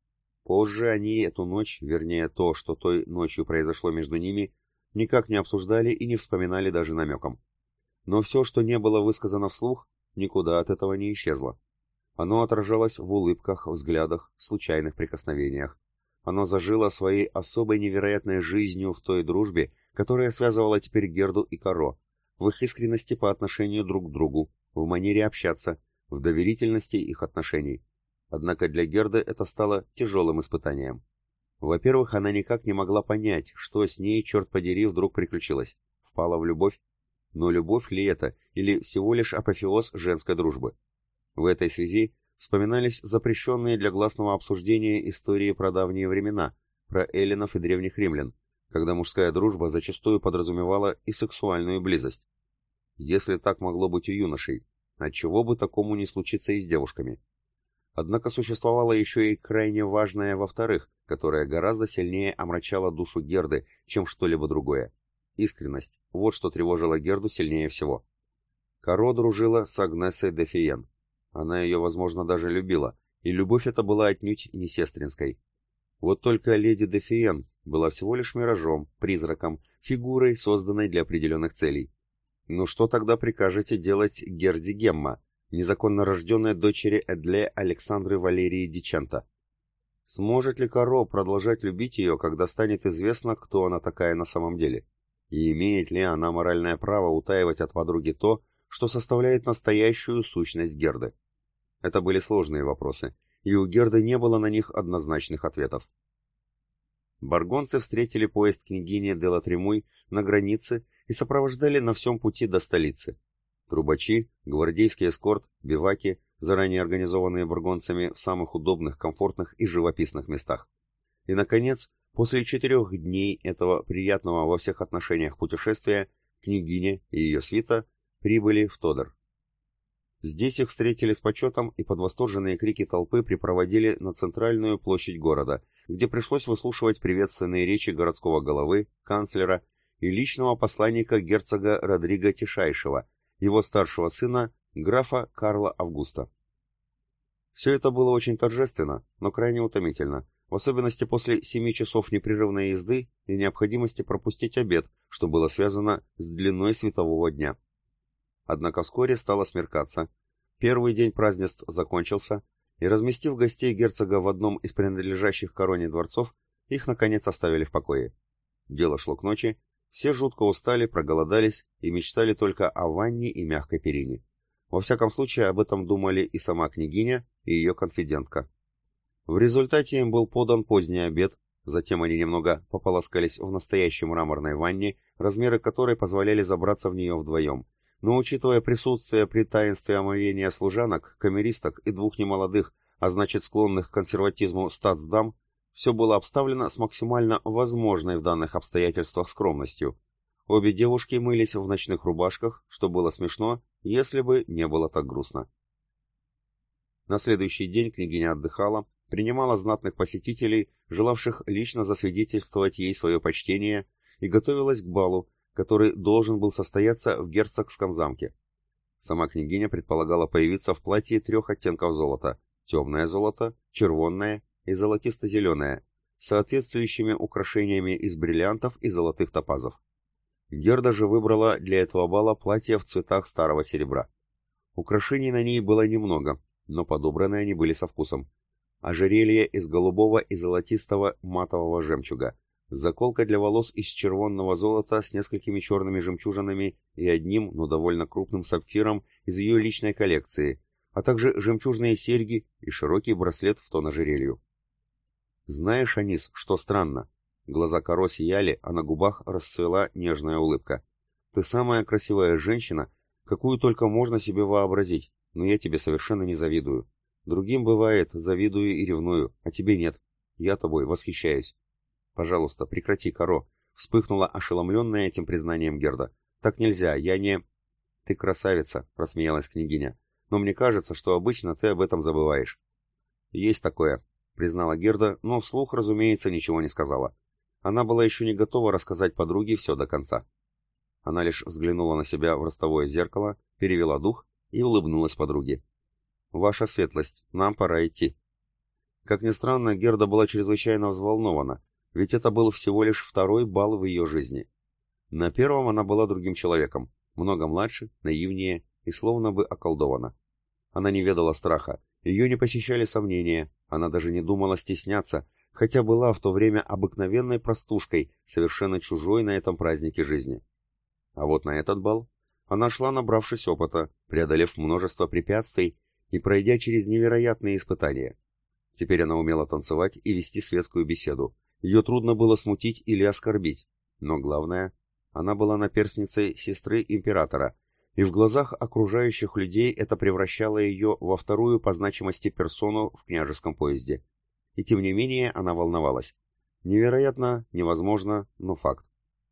Позже они эту ночь, вернее то, что той ночью произошло между ними, никак не обсуждали и не вспоминали даже намеком. Но все, что не было высказано вслух, никуда от этого не исчезло. Оно отражалось в улыбках, взглядах, случайных прикосновениях. Оно зажило своей особой невероятной жизнью в той дружбе, которая связывала теперь Герду и Каро, в их искренности по отношению друг к другу, в манере общаться, в доверительности их отношений. Однако для Герды это стало тяжелым испытанием. Во-первых, она никак не могла понять, что с ней, черт подери, вдруг приключилось. Впала в любовь? Но любовь ли это, или всего лишь апофеоз женской дружбы? В этой связи вспоминались запрещенные для гласного обсуждения истории про давние времена, про эллинов и древних римлян, когда мужская дружба зачастую подразумевала и сексуальную близость. Если так могло быть у юношей, отчего бы такому не случиться и с девушками? Однако существовало еще и крайне важное во-вторых, которое гораздо сильнее омрачало душу Герды, чем что-либо другое. Искренность. Вот что тревожило Герду сильнее всего. Каро дружила с Агнесой де Фиен. Она ее, возможно, даже любила, и любовь эта была отнюдь не сестринской. Вот только леди де Фиен была всего лишь миражом, призраком, фигурой, созданной для определенных целей. Ну что тогда прикажете делать Герде Гемма, незаконно рожденной дочери Эдле Александры Валерии Дичента? Сможет ли Каро продолжать любить ее, когда станет известно, кто она такая на самом деле? И имеет ли она моральное право утаивать от подруги то, что составляет настоящую сущность Герды? Это были сложные вопросы, и у Герды не было на них однозначных ответов. Баргонцы встретили поезд княгини де Латремуй на границе и сопровождали на всем пути до столицы. Трубачи, гвардейский эскорт, биваки, заранее организованные баргонцами в самых удобных, комфортных и живописных местах. И, наконец, после четырех дней этого приятного во всех отношениях путешествия, княгиня и ее свита прибыли в Тодор. Здесь их встретили с почетом и под восторженные крики толпы припроводили на центральную площадь города, где пришлось выслушивать приветственные речи городского головы, канцлера и личного посланника герцога Родриго Тишайшего, его старшего сына, графа Карла Августа. Все это было очень торжественно, но крайне утомительно, в особенности после семи часов непрерывной езды и необходимости пропустить обед, что было связано с длиной светового дня. Однако вскоре стало смеркаться. Первый день празднеств закончился, и, разместив гостей герцога в одном из принадлежащих короне дворцов, их, наконец, оставили в покое. Дело шло к ночи, все жутко устали, проголодались и мечтали только о ванне и мягкой перине. Во всяком случае, об этом думали и сама княгиня, и ее конфидентка. В результате им был подан поздний обед, затем они немного пополоскались в настоящей мраморной ванне, размеры которой позволяли забраться в нее вдвоем. Но учитывая присутствие при таинстве омовения служанок, камеристок и двух немолодых, а значит склонных к консерватизму статсдам, все было обставлено с максимально возможной в данных обстоятельствах скромностью. Обе девушки мылись в ночных рубашках, что было смешно, если бы не было так грустно. На следующий день княгиня отдыхала, принимала знатных посетителей, желавших лично засвидетельствовать ей свое почтение, и готовилась к балу, который должен был состояться в герцогском замке. Сама княгиня предполагала появиться в платье трех оттенков золота – темное золото, червонное и золотисто-зеленое, с соответствующими украшениями из бриллиантов и золотых топазов. Герда же выбрала для этого бала платье в цветах старого серебра. Украшений на ней было немного, но подобраны они были со вкусом. Ожерелье из голубого и золотистого матового жемчуга, заколка для волос из червонного золота с несколькими черными жемчужинами и одним, но довольно крупным сапфиром из ее личной коллекции, а также жемчужные серьги и широкий браслет в тон ожерелью. «Знаешь, Анис, что странно?» Глаза Каро сияли, а на губах расцвела нежная улыбка. Ты самая красивая женщина, какую только можно себе вообразить, но я тебе совершенно не завидую. Другим бывает, завидую и ревную, а тебе нет. Я тобой восхищаюсь. Пожалуйста, прекрати, Каро, вспыхнула ошеломленная этим признанием Герда. Так нельзя, я не... Ты красавица, рассмеялась княгиня, но мне кажется, что обычно ты об этом забываешь. Есть такое, признала Герда, но вслух, разумеется, ничего не сказала. Она была еще не готова рассказать подруге все до конца. Она лишь взглянула на себя в ростовое зеркало, перевела дух и улыбнулась подруге. «Ваша светлость, нам пора идти». Как ни странно, Герда была чрезвычайно взволнована, ведь это был всего лишь второй бал в ее жизни. На первом она была другим человеком, много младше, наивнее и словно бы околдована. Она не ведала страха, ее не посещали сомнения, она даже не думала стесняться, хотя была в то время обыкновенной простушкой, совершенно чужой на этом празднике жизни. А вот на этот бал она шла, набравшись опыта, преодолев множество препятствий и пройдя через невероятные испытания. Теперь она умела танцевать и вести светскую беседу. Ее трудно было смутить или оскорбить. Но главное, она была наперсницей сестры императора, и в глазах окружающих людей это превращало ее во вторую по значимости персону в княжеском поезде. И тем не менее она волновалась. Невероятно, невозможно, но факт.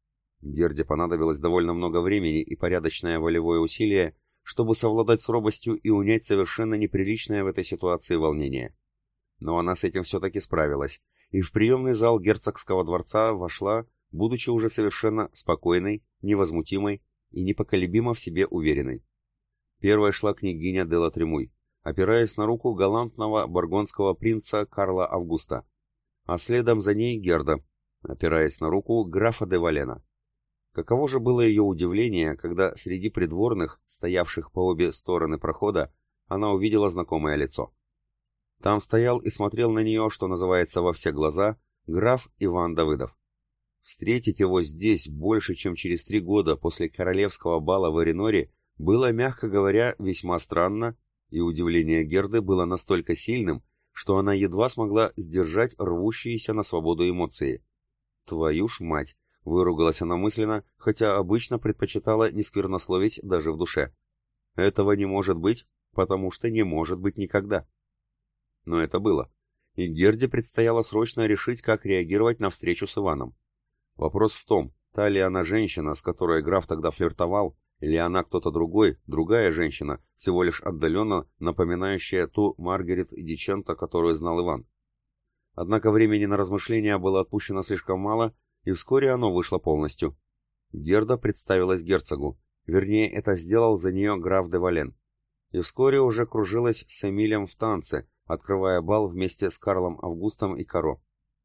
Герде понадобилось довольно много времени и порядочное волевое усилие, чтобы совладать с робостью и унять совершенно неприличное в этой ситуации волнение. Но она с этим все-таки справилась, и в приемный зал герцогского дворца вошла, будучи уже совершенно спокойной, невозмутимой и непоколебимо в себе уверенной. Первой шла княгиня де ла Тремуй, опираясь на руку галантного бургундского принца Карла Августа, а следом за ней Герда, опираясь на руку графа де Валена. Каково же было ее удивление, когда среди придворных, стоявших по обе стороны прохода, она увидела знакомое лицо. Там стоял и смотрел на нее, что называется, во все глаза, граф Иван Давыдов. Встретить его здесь больше, чем через три года после королевского бала в Ареноре, было, мягко говоря, весьма странно, и удивление Герды было настолько сильным, что она едва смогла сдержать рвущиеся на свободу эмоции. «Твою ж мать!» — выругалась она мысленно, хотя обычно предпочитала не сквернословить даже в душе. «Этого не может быть, потому что не может быть никогда». Но это было, и Герде предстояло срочно решить, как реагировать на встречу с Иваном. Вопрос в том, та ли она женщина, с которой граф тогда флиртовал, или она кто-то другой, другая женщина, всего лишь отдаленно напоминающая ту Маргарет Диченто, которую знал Иван. Однако времени на размышления было отпущено слишком мало, и вскоре оно вышло полностью. Герда представилась герцогу, вернее, это сделал за нее граф де Вален, и вскоре уже кружилась с Эмилем в танце, открывая бал вместе с Карлом Августом и Каро.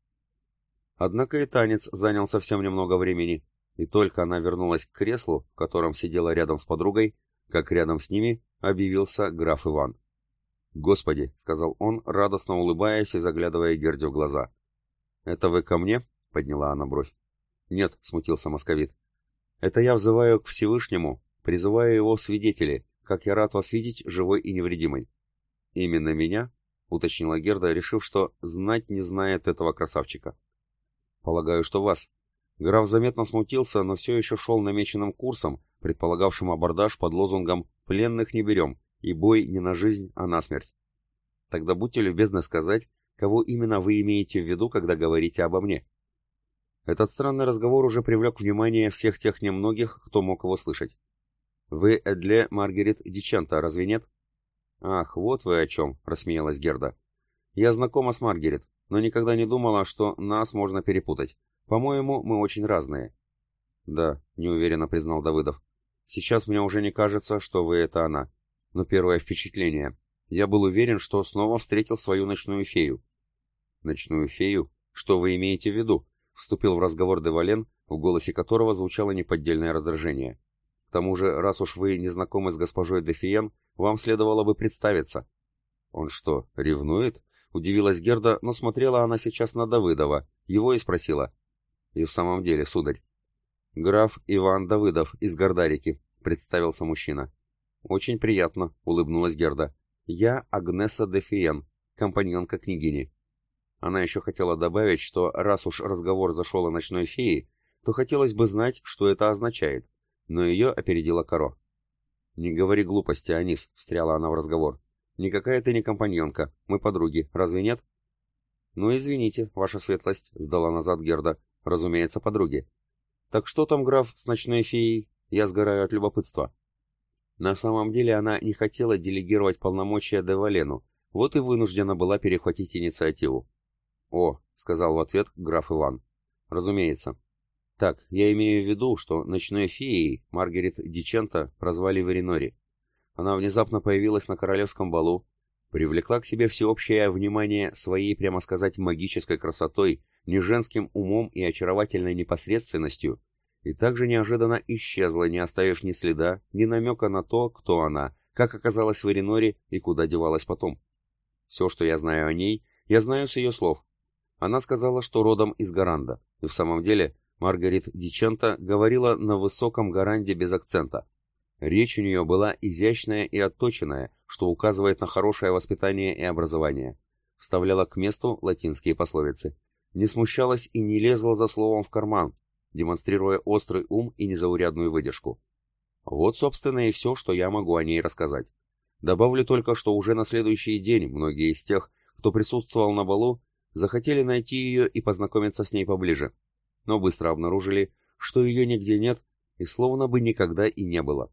Однако и танец занял совсем немного времени, и только она вернулась к креслу, в котором сидела рядом с подругой, как рядом с ними объявился граф Иван. «Господи!» — сказал он, радостно улыбаясь и заглядывая Герде в глаза. «Это вы ко мне?» — подняла она бровь. «Нет», — смутился московит. «Это я взываю к Всевышнему, призываю его в свидетели, как я рад вас видеть живой и невредимой». «Именно меня?» — уточнила Герда, решив, что знать не знает этого красавчика. «Полагаю, что вас». Граф заметно смутился, но все еще шел намеченным курсом, предполагавшим абордаж под лозунгом «пленных не берем» и бой не на жизнь, а на смерть. «Тогда будьте любезны сказать, кого именно вы имеете в виду, когда говорите обо мне». Этот странный разговор уже привлек внимание всех тех немногих, кто мог его слышать. «Вы Эдле Маргарет Диченто, разве нет?» «Ах, вот вы о чем», — рассмеялась Герда. «Я знакома с Маргарет, но никогда не думала, что нас можно перепутать. По-моему, мы очень разные». «Да», — неуверенно признал Давыдов. «Сейчас мне уже не кажется, что вы — это она. Но первое впечатление. Я был уверен, что снова встретил свою ночную фею». «Ночную фею? Что вы имеете в виду?» — вступил в разговор де Вален, в голосе которого звучало неподдельное раздражение. «К тому же, раз уж вы не знакомы с госпожой де Фиен, вам следовало бы представиться». «Он что, ревнует?» — удивилась Герда, но смотрела она сейчас на Давыдова, его и спросила. «И в самом деле, сударь». «Граф Иван Давыдов из Гордарики», — представился мужчина. «Очень приятно», — улыбнулась Герда. «Я Агнеса де Фиен, компаньонка княгини». Она еще хотела добавить, что раз уж разговор зашел о ночной фее, то хотелось бы знать, что это означает, но ее опередила Каро. «Не говори глупости, Анис», — встряла она в разговор. «Никакая ты не компаньонка, мы подруги, разве нет?» «Ну, извините, ваша светлость», — сдала назад Герда. «Разумеется, подруги». «Так что там, граф, с ночной феей? Я сгораю от любопытства». На самом деле она не хотела делегировать полномочия де Валену, вот и вынуждена была перехватить инициативу. «О», — сказал в ответ граф Иван. «Разумеется». «Так, я имею в виду, что ночной феей Маргарет Дичента прозвали в Эринори. Она внезапно появилась на королевском балу, привлекла к себе всеобщее внимание своей, прямо сказать, магической красотой, неженским умом и очаровательной непосредственностью, и также неожиданно исчезла, не оставив ни следа, ни намека на то, кто она, как оказалась в Эриноре и куда девалась потом. Все, что я знаю о ней, я знаю с ее слов. Она сказала, что родом из Гаранда, и в самом деле Маргарет Дичента говорила на высоком Гаранде без акцента. Речь у нее была изящная и отточенная, что указывает на хорошее воспитание и образование. Вставляла к месту латинские пословицы. Не смущалась и не лезла за словом в карман, демонстрируя острый ум и незаурядную выдержку. Вот, собственно, и все, что я могу о ней рассказать. Добавлю только, что уже на следующий день многие из тех, кто присутствовал на балу, захотели найти ее и познакомиться с ней поближе, но быстро обнаружили, что ее нигде нет и словно бы никогда и не было.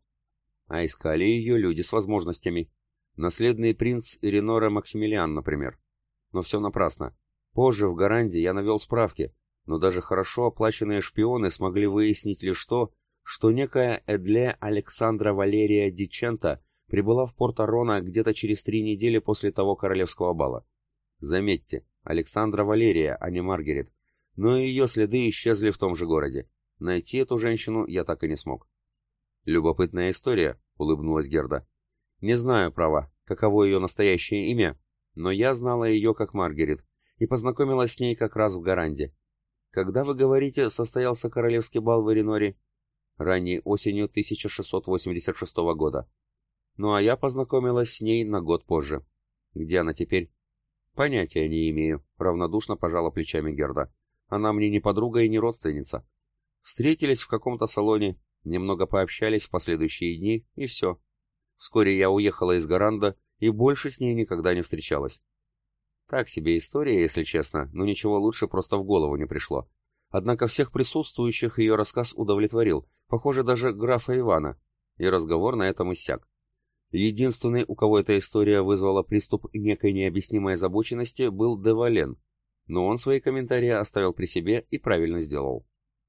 А искали ее люди с возможностями. Наследный принц Эринора Максимилиан, например. Но все напрасно. Позже в Гаранде я навел справки, но даже хорошо оплаченные шпионы смогли выяснить лишь то, что некая Эдле Александра Валерия Дичента прибыла в Порт-Арона где-то через три недели после того королевского бала. Заметьте, Александра Валерия, а не Маргарет, но и ее следы исчезли в том же городе. Найти эту женщину я так и не смог. «Любопытная история», — улыбнулась Герда. «Не знаю, право, каково ее настоящее имя, но я знала ее как Маргарет и познакомилась с ней как раз в Гаранде. Когда, вы говорите, состоялся королевский бал в Эриноре?» «Ранней осенью тысяча шестьсот восемьдесят шестого года. Ну а я познакомилась с ней на год позже. Где она теперь?» «Понятия не имею», — равнодушно пожала плечами Герда. «Она мне не подруга и не родственница. Встретились в каком-то салоне, немного пообщались в последующие дни, и все. Вскоре я уехала из Гаранда и больше с ней никогда не встречалась. Так себе история, если честно, но ничего лучше просто в голову не пришло. Однако всех присутствующих ее рассказ удовлетворил, похоже, даже графа Ивана, и разговор на этом иссяк. Единственный, у кого эта история вызвала приступ некой необъяснимой озабоченности, был де Вален, но он свои комментарии оставил при себе и правильно сделал.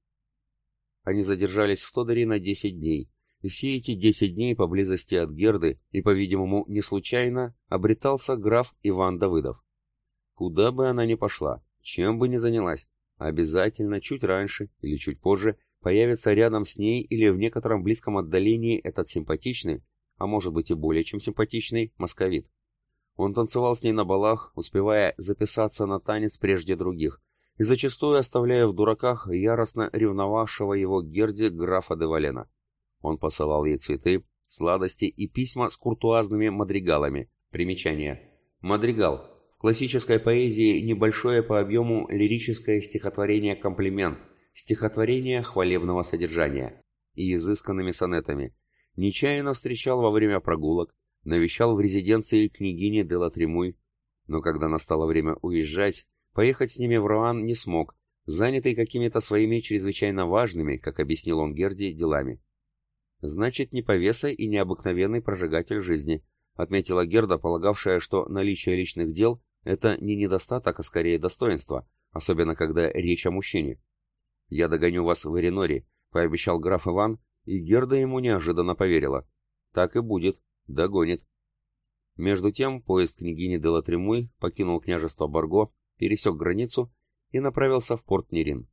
Они задержались в Тодоре на десять дней, и все эти десять дней поблизости от Герды, и, по-видимому, не случайно, обретался граф Иван Давыдов. Куда бы она ни пошла, чем бы ни занялась, обязательно чуть раньше или чуть позже появится рядом с ней или в некотором близком отдалении этот симпатичный, а может быть и более чем симпатичный, московит. Он танцевал с ней на балах, успевая записаться на танец прежде других, и зачастую оставляя в дураках яростно ревновавшего его Герде графа де Валена. Он посылал ей цветы, сладости и письма с куртуазными мадригалами. Примечание. Мадригал. В классической поэзии небольшое по объему лирическое стихотворение-комплимент, стихотворение хвалебного содержания, и изысканными сонетами. Нечаянно встречал во время прогулок, навещал в резиденции княгини де ла Тремуй, но когда настало время уезжать, поехать с ними в Руан не смог, занятый какими-то своими чрезвычайно важными, как объяснил он Герде, делами. «Значит, не повеса и необыкновенный прожигатель жизни», отметила Герда, полагавшая, что наличие личных дел – это не недостаток, а скорее достоинство, особенно когда речь о мужчине. «Я догоню вас в Эриноре», – пообещал граф Иван, и Герда ему неожиданно поверила. «Так и будет, догонит». Между тем поезд княгини де ла Тремуй покинул княжество Барго, пересек границу и направился в порт Нерин.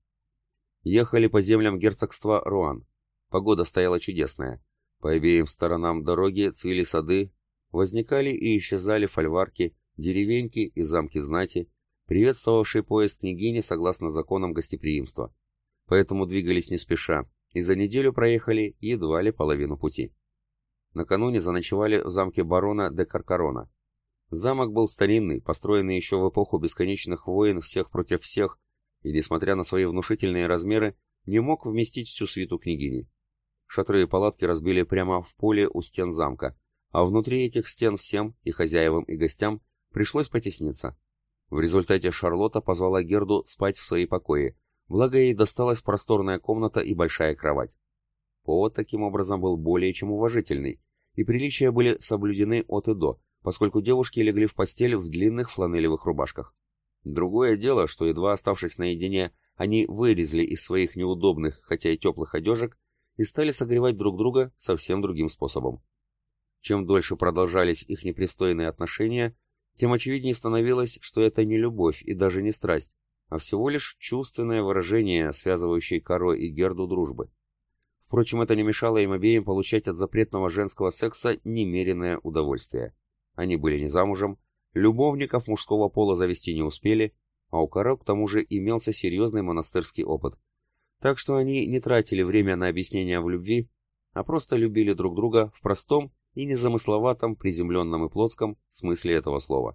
Ехали по землям герцогства Руан. Погода стояла чудесная. По обеим сторонам дороги цвели сады, возникали и исчезали фольварки, деревеньки и замки знати, приветствовавшие поезд княгини согласно законам гостеприимства. Поэтому двигались не спеша, и за неделю проехали едва ли половину пути. Накануне заночевали в замке барона де Каркарона. Замок был старинный, построенный еще в эпоху бесконечных войн всех против всех, и, несмотря на свои внушительные размеры, не мог вместить всю свиту княгини. Шатры и палатки разбили прямо в поле у стен замка, а внутри этих стен всем, и хозяевам, и гостям, пришлось потесниться. В результате Шарлотта позвала Герду спать в свои покои, благо ей досталась просторная комната и большая кровать. Повод таким образом был более чем уважительный, и приличия были соблюдены от и до, поскольку девушки легли в постель в длинных фланелевых рубашках. Другое дело, что, едва оставшись наедине, они вылезли из своих неудобных, хотя и теплых одежек, и стали согревать друг друга совсем другим способом. Чем дольше продолжались их непристойные отношения, тем очевиднее становилось, что это не любовь и даже не страсть, а всего лишь чувственное выражение, связывающее Каро и Герду дружбы. Впрочем, это не мешало им обеим получать от запретного женского секса немеренное удовольствие. Они были не замужем, любовников мужского пола завести не успели, а у Каро к тому же имелся серьезный монастырский опыт. Так что они не тратили время на объяснения в любви, а просто любили друг друга в простом и незамысловатом, приземленном и плотском смысле этого слова.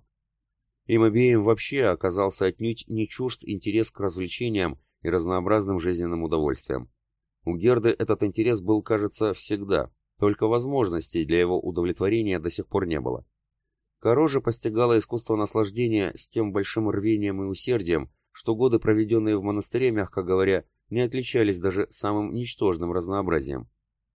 Им обеим вообще оказался отнюдь не чужд интерес к развлечениям и разнообразным жизненным удовольствиям. У Герды этот интерес был, кажется, всегда, только возможностей для его удовлетворения до сих пор не было. Каро же постигала искусство наслаждения с тем большим рвением и усердием, что годы, проведенные в монастыре, мягко говоря, не отличались даже самым ничтожным разнообразием.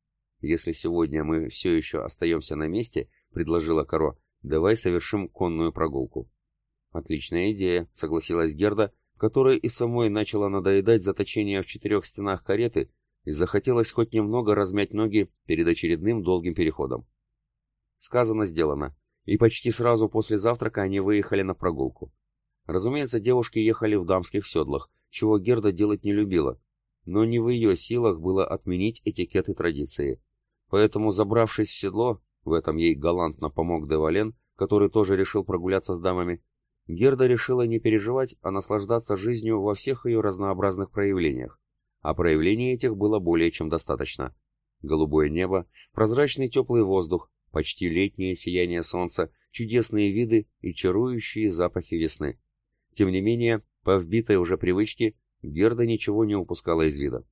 «Если сегодня мы все еще остаемся на месте, — предложила Каро, — давай совершим конную прогулку». «Отличная идея», — согласилась Герда, которой и самой начала надоедать заточение в четырех стенах кареты и захотелось хоть немного размять ноги перед очередным долгим переходом. Сказано, сделано, и почти сразу после завтрака они выехали на прогулку. Разумеется, девушки ехали в дамских седлах, чего Герда делать не любила, но не в ее силах было отменить этикет и традиции. Поэтому, забравшись в седло, в этом ей галантно помог де Вален, который тоже решил прогуляться с дамами, Герда решила не переживать, а наслаждаться жизнью во всех ее разнообразных проявлениях. А проявлений этих было более чем достаточно. Голубое небо, прозрачный теплый воздух, почти летнее сияние солнца, чудесные виды и чарующие запахи весны. Тем не менее, по вбитой уже привычке, Герда ничего не упускала из вида.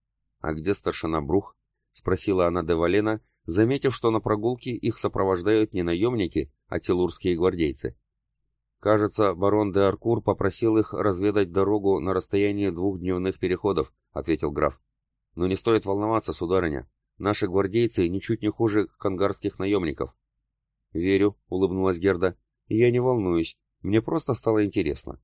«А где старшина Брух?» — спросила она де Валена, заметив, что на прогулке их сопровождают не наемники, а телурские гвардейцы. «Кажется, барон де Аркур попросил их разведать дорогу на расстоянии двух дневных переходов», — ответил граф. «Но не стоит волноваться, сударыня. Наши гвардейцы ничуть не хуже кангарских наемников». «Верю», — улыбнулась Герда. «Я не волнуюсь. Мне просто стало интересно».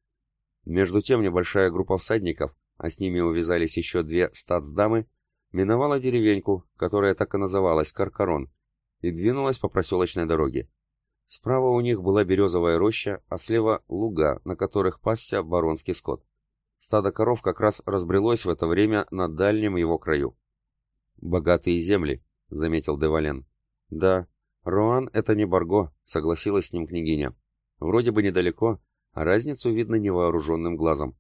Между тем небольшая группа всадников, а с ними увязались еще две статсдамы, миновала деревеньку, которая так и называлась Каркарон, и двинулась по проселочной дороге. Справа у них была березовая роща, а слева луга, на которых пасся баронский скот. Стадо коров как раз разбрелось в это время на дальнем его краю. «Богатые земли», — заметил де Вален. «Да, Роан — это не Барго», — согласилась с ним княгиня. «Вроде бы недалеко, а разницу видно невооруженным глазом».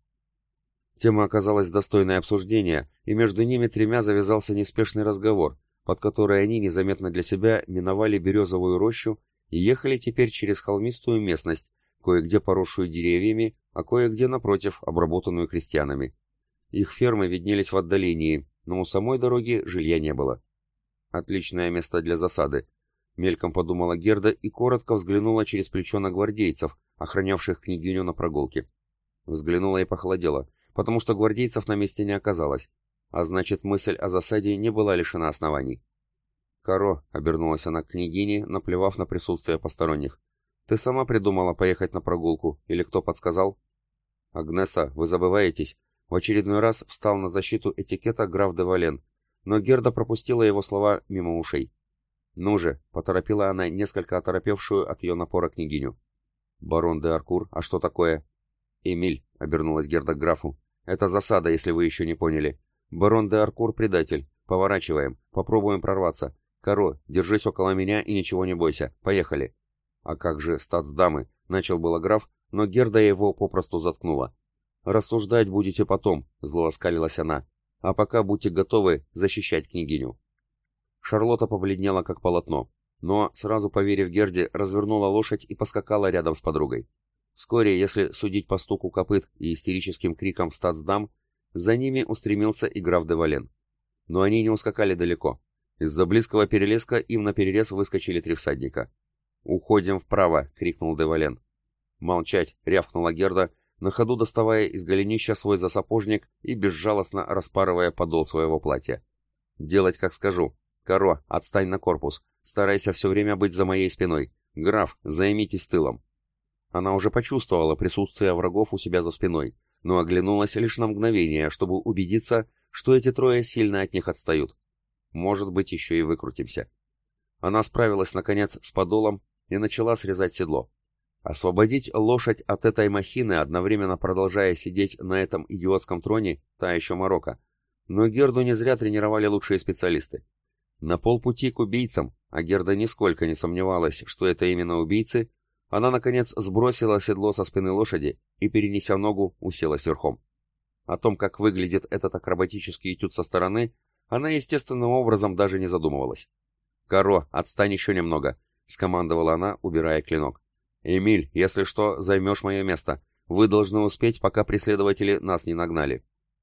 Тема оказалась достойной обсуждения, и между ними тремя завязался неспешный разговор, под который они незаметно для себя миновали березовую рощу и ехали теперь через холмистую местность, кое-где поросшую деревьями, а кое-где, напротив, обработанную крестьянами. Их фермы виднелись в отдалении, но у самой дороги жилья не было. «Отличное место для засады», — мельком подумала Герда и коротко взглянула через плечо на гвардейцев, охранявших княгиню на прогулке. Взглянула и похолодела, потому что гвардейцев на месте не оказалось, а значит, мысль о засаде не была лишена оснований. «Каро», — обернулась она к княгине, наплевав на присутствие посторонних, — «ты сама придумала поехать на прогулку, или кто подсказал?» «Агнеса, вы забываетесь», — в очередной раз встал на защиту этикета граф де Вален, но Герда пропустила его слова мимо ушей. «Ну же», — поторопила она несколько оторопевшую от ее напора княгиню. «Барон де Аркур, а что такое?» «Эмиль», — обернулась Герда к графу, — «это засада, если вы еще не поняли. Барон де Аркур предатель. Поворачиваем, попробуем прорваться. Каро, держись около меня и ничего не бойся. Поехали». «А как же статсдамы?» — начал было граф, но Герда его попросту заткнула. «Рассуждать будете потом», — зло оскалилась она. «А пока будьте готовы защищать княгиню». Шарлотта побледнела как полотно, но, сразу поверив Герде, развернула лошадь и поскакала рядом с подругой. Вскоре, если судить по стуку копыт и истерическим крикам статсдам, за ними устремился и граф де Вален. Но они не ускакали далеко. Из-за близкого перелеска им наперерез выскочили три всадника. «Уходим вправо!» — крикнул Девален. «Молчать!» — рявкнула Герда, на ходу доставая из голенища свой засапожник и безжалостно распарывая подол своего платья. «Делать, как скажу. Каро, отстань на корпус. Старайся все время быть за моей спиной. Граф, займитесь тылом». Она уже почувствовала присутствие врагов у себя за спиной, но оглянулась лишь на мгновение, чтобы убедиться, что эти трое сильно от них отстают. Может быть, еще и выкрутимся. Она справилась, наконец, с подолом и начала срезать седло. Освободить лошадь от этой махины, одновременно продолжая сидеть на этом идиотском троне, та еще морока. Но Герду не зря тренировали лучшие специалисты. На полпути к убийцам, а Герда нисколько не сомневалась, что это именно убийцы, она, наконец, сбросила седло со спины лошади и, перенеся ногу, уселась верхом. О том, как выглядит этот акробатический этюд со стороны, она естественным образом даже не задумывалась. «Каро, отстань еще немного», — скомандовала она, убирая клинок. «Эмиль, если что, займешь мое место. Вы должны успеть, пока преследователи нас не нагнали».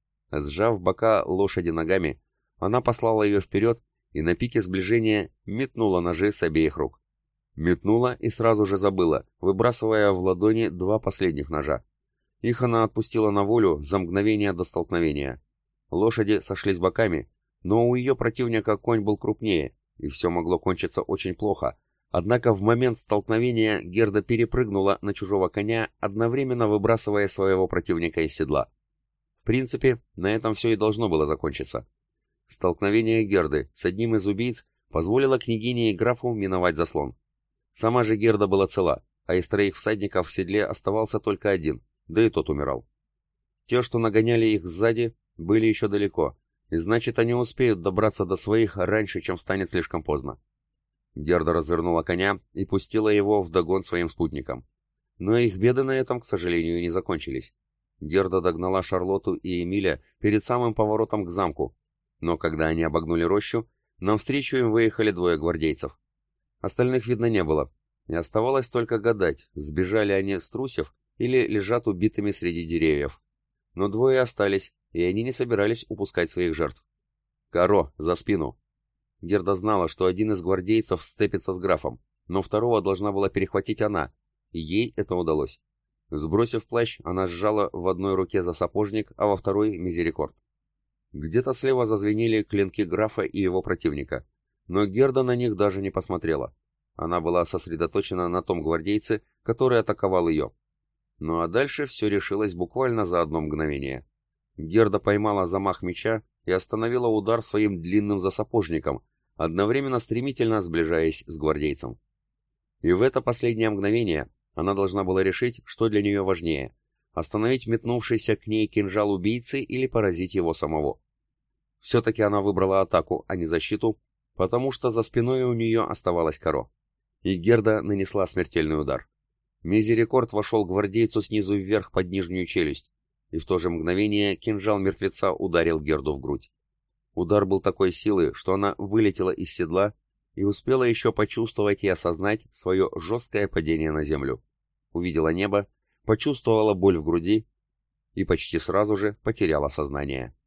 Сжав бока лошади ногами, она послала ее вперед и на пике сближения метнула ножи с обеих рук. Метнула и сразу же забыла, выбрасывая в ладони два последних ножа. Их она отпустила на волю за мгновение до столкновения. Лошади сошлись боками, но у ее противника конь был крупнее, и все могло кончиться очень плохо. Однако в момент столкновения Герда перепрыгнула на чужого коня, одновременно выбрасывая своего противника из седла. В принципе, на этом все и должно было закончиться. Столкновение Герды с одним из убийц позволило княгине и графу миновать заслон. Сама же Герда была цела, а из троих всадников в седле оставался только один, да и тот умирал. Те, что нагоняли их сзади, были еще далеко, и значит, они успеют добраться до своих раньше, чем станет слишком поздно. Герда развернула коня и пустила его вдогон своим спутникам. Но их беды на этом, к сожалению, не закончились. Герда догнала Шарлотту и Эмиля перед самым поворотом к замку, но когда они обогнули рощу, навстречу им выехали двое гвардейцев. Остальных видно не было, и оставалось только гадать, сбежали они, струсив, или лежат убитыми среди деревьев. Но двое остались, и они не собирались упускать своих жертв. «Каро, за спину!» Герда знала, что один из гвардейцев сцепится с графом, но второго должна была перехватить она, и ей это удалось. Сбросив плащ, она сжала в одной руке за сапожник, а во второй — мизерикорд. Где-то слева зазвенели клинки графа и его противника, но Герда на них даже не посмотрела. Она была сосредоточена на том гвардейце, который атаковал ее. Ну а дальше все решилось буквально за одно мгновение. Герда поймала замах меча и остановила удар своим длинным засапожником, одновременно стремительно сближаясь с гвардейцем. И в это последнее мгновение она должна была решить, что для нее важнее – остановить метнувшийся к ней кинжал убийцы или поразить его самого. Все-таки она выбрала атаку, а не защиту, потому что за спиной у нее оставалась Каро. И Герда нанесла смертельный удар. Мизерикорд вошел гвардейцу снизу вверх под нижнюю челюсть, и в то же мгновение кинжал мертвеца ударил Герду в грудь. Удар был такой силы, что она вылетела из седла и успела еще почувствовать и осознать свое жесткое падение на землю. Увидела небо, почувствовала боль в груди и почти сразу же потеряла сознание.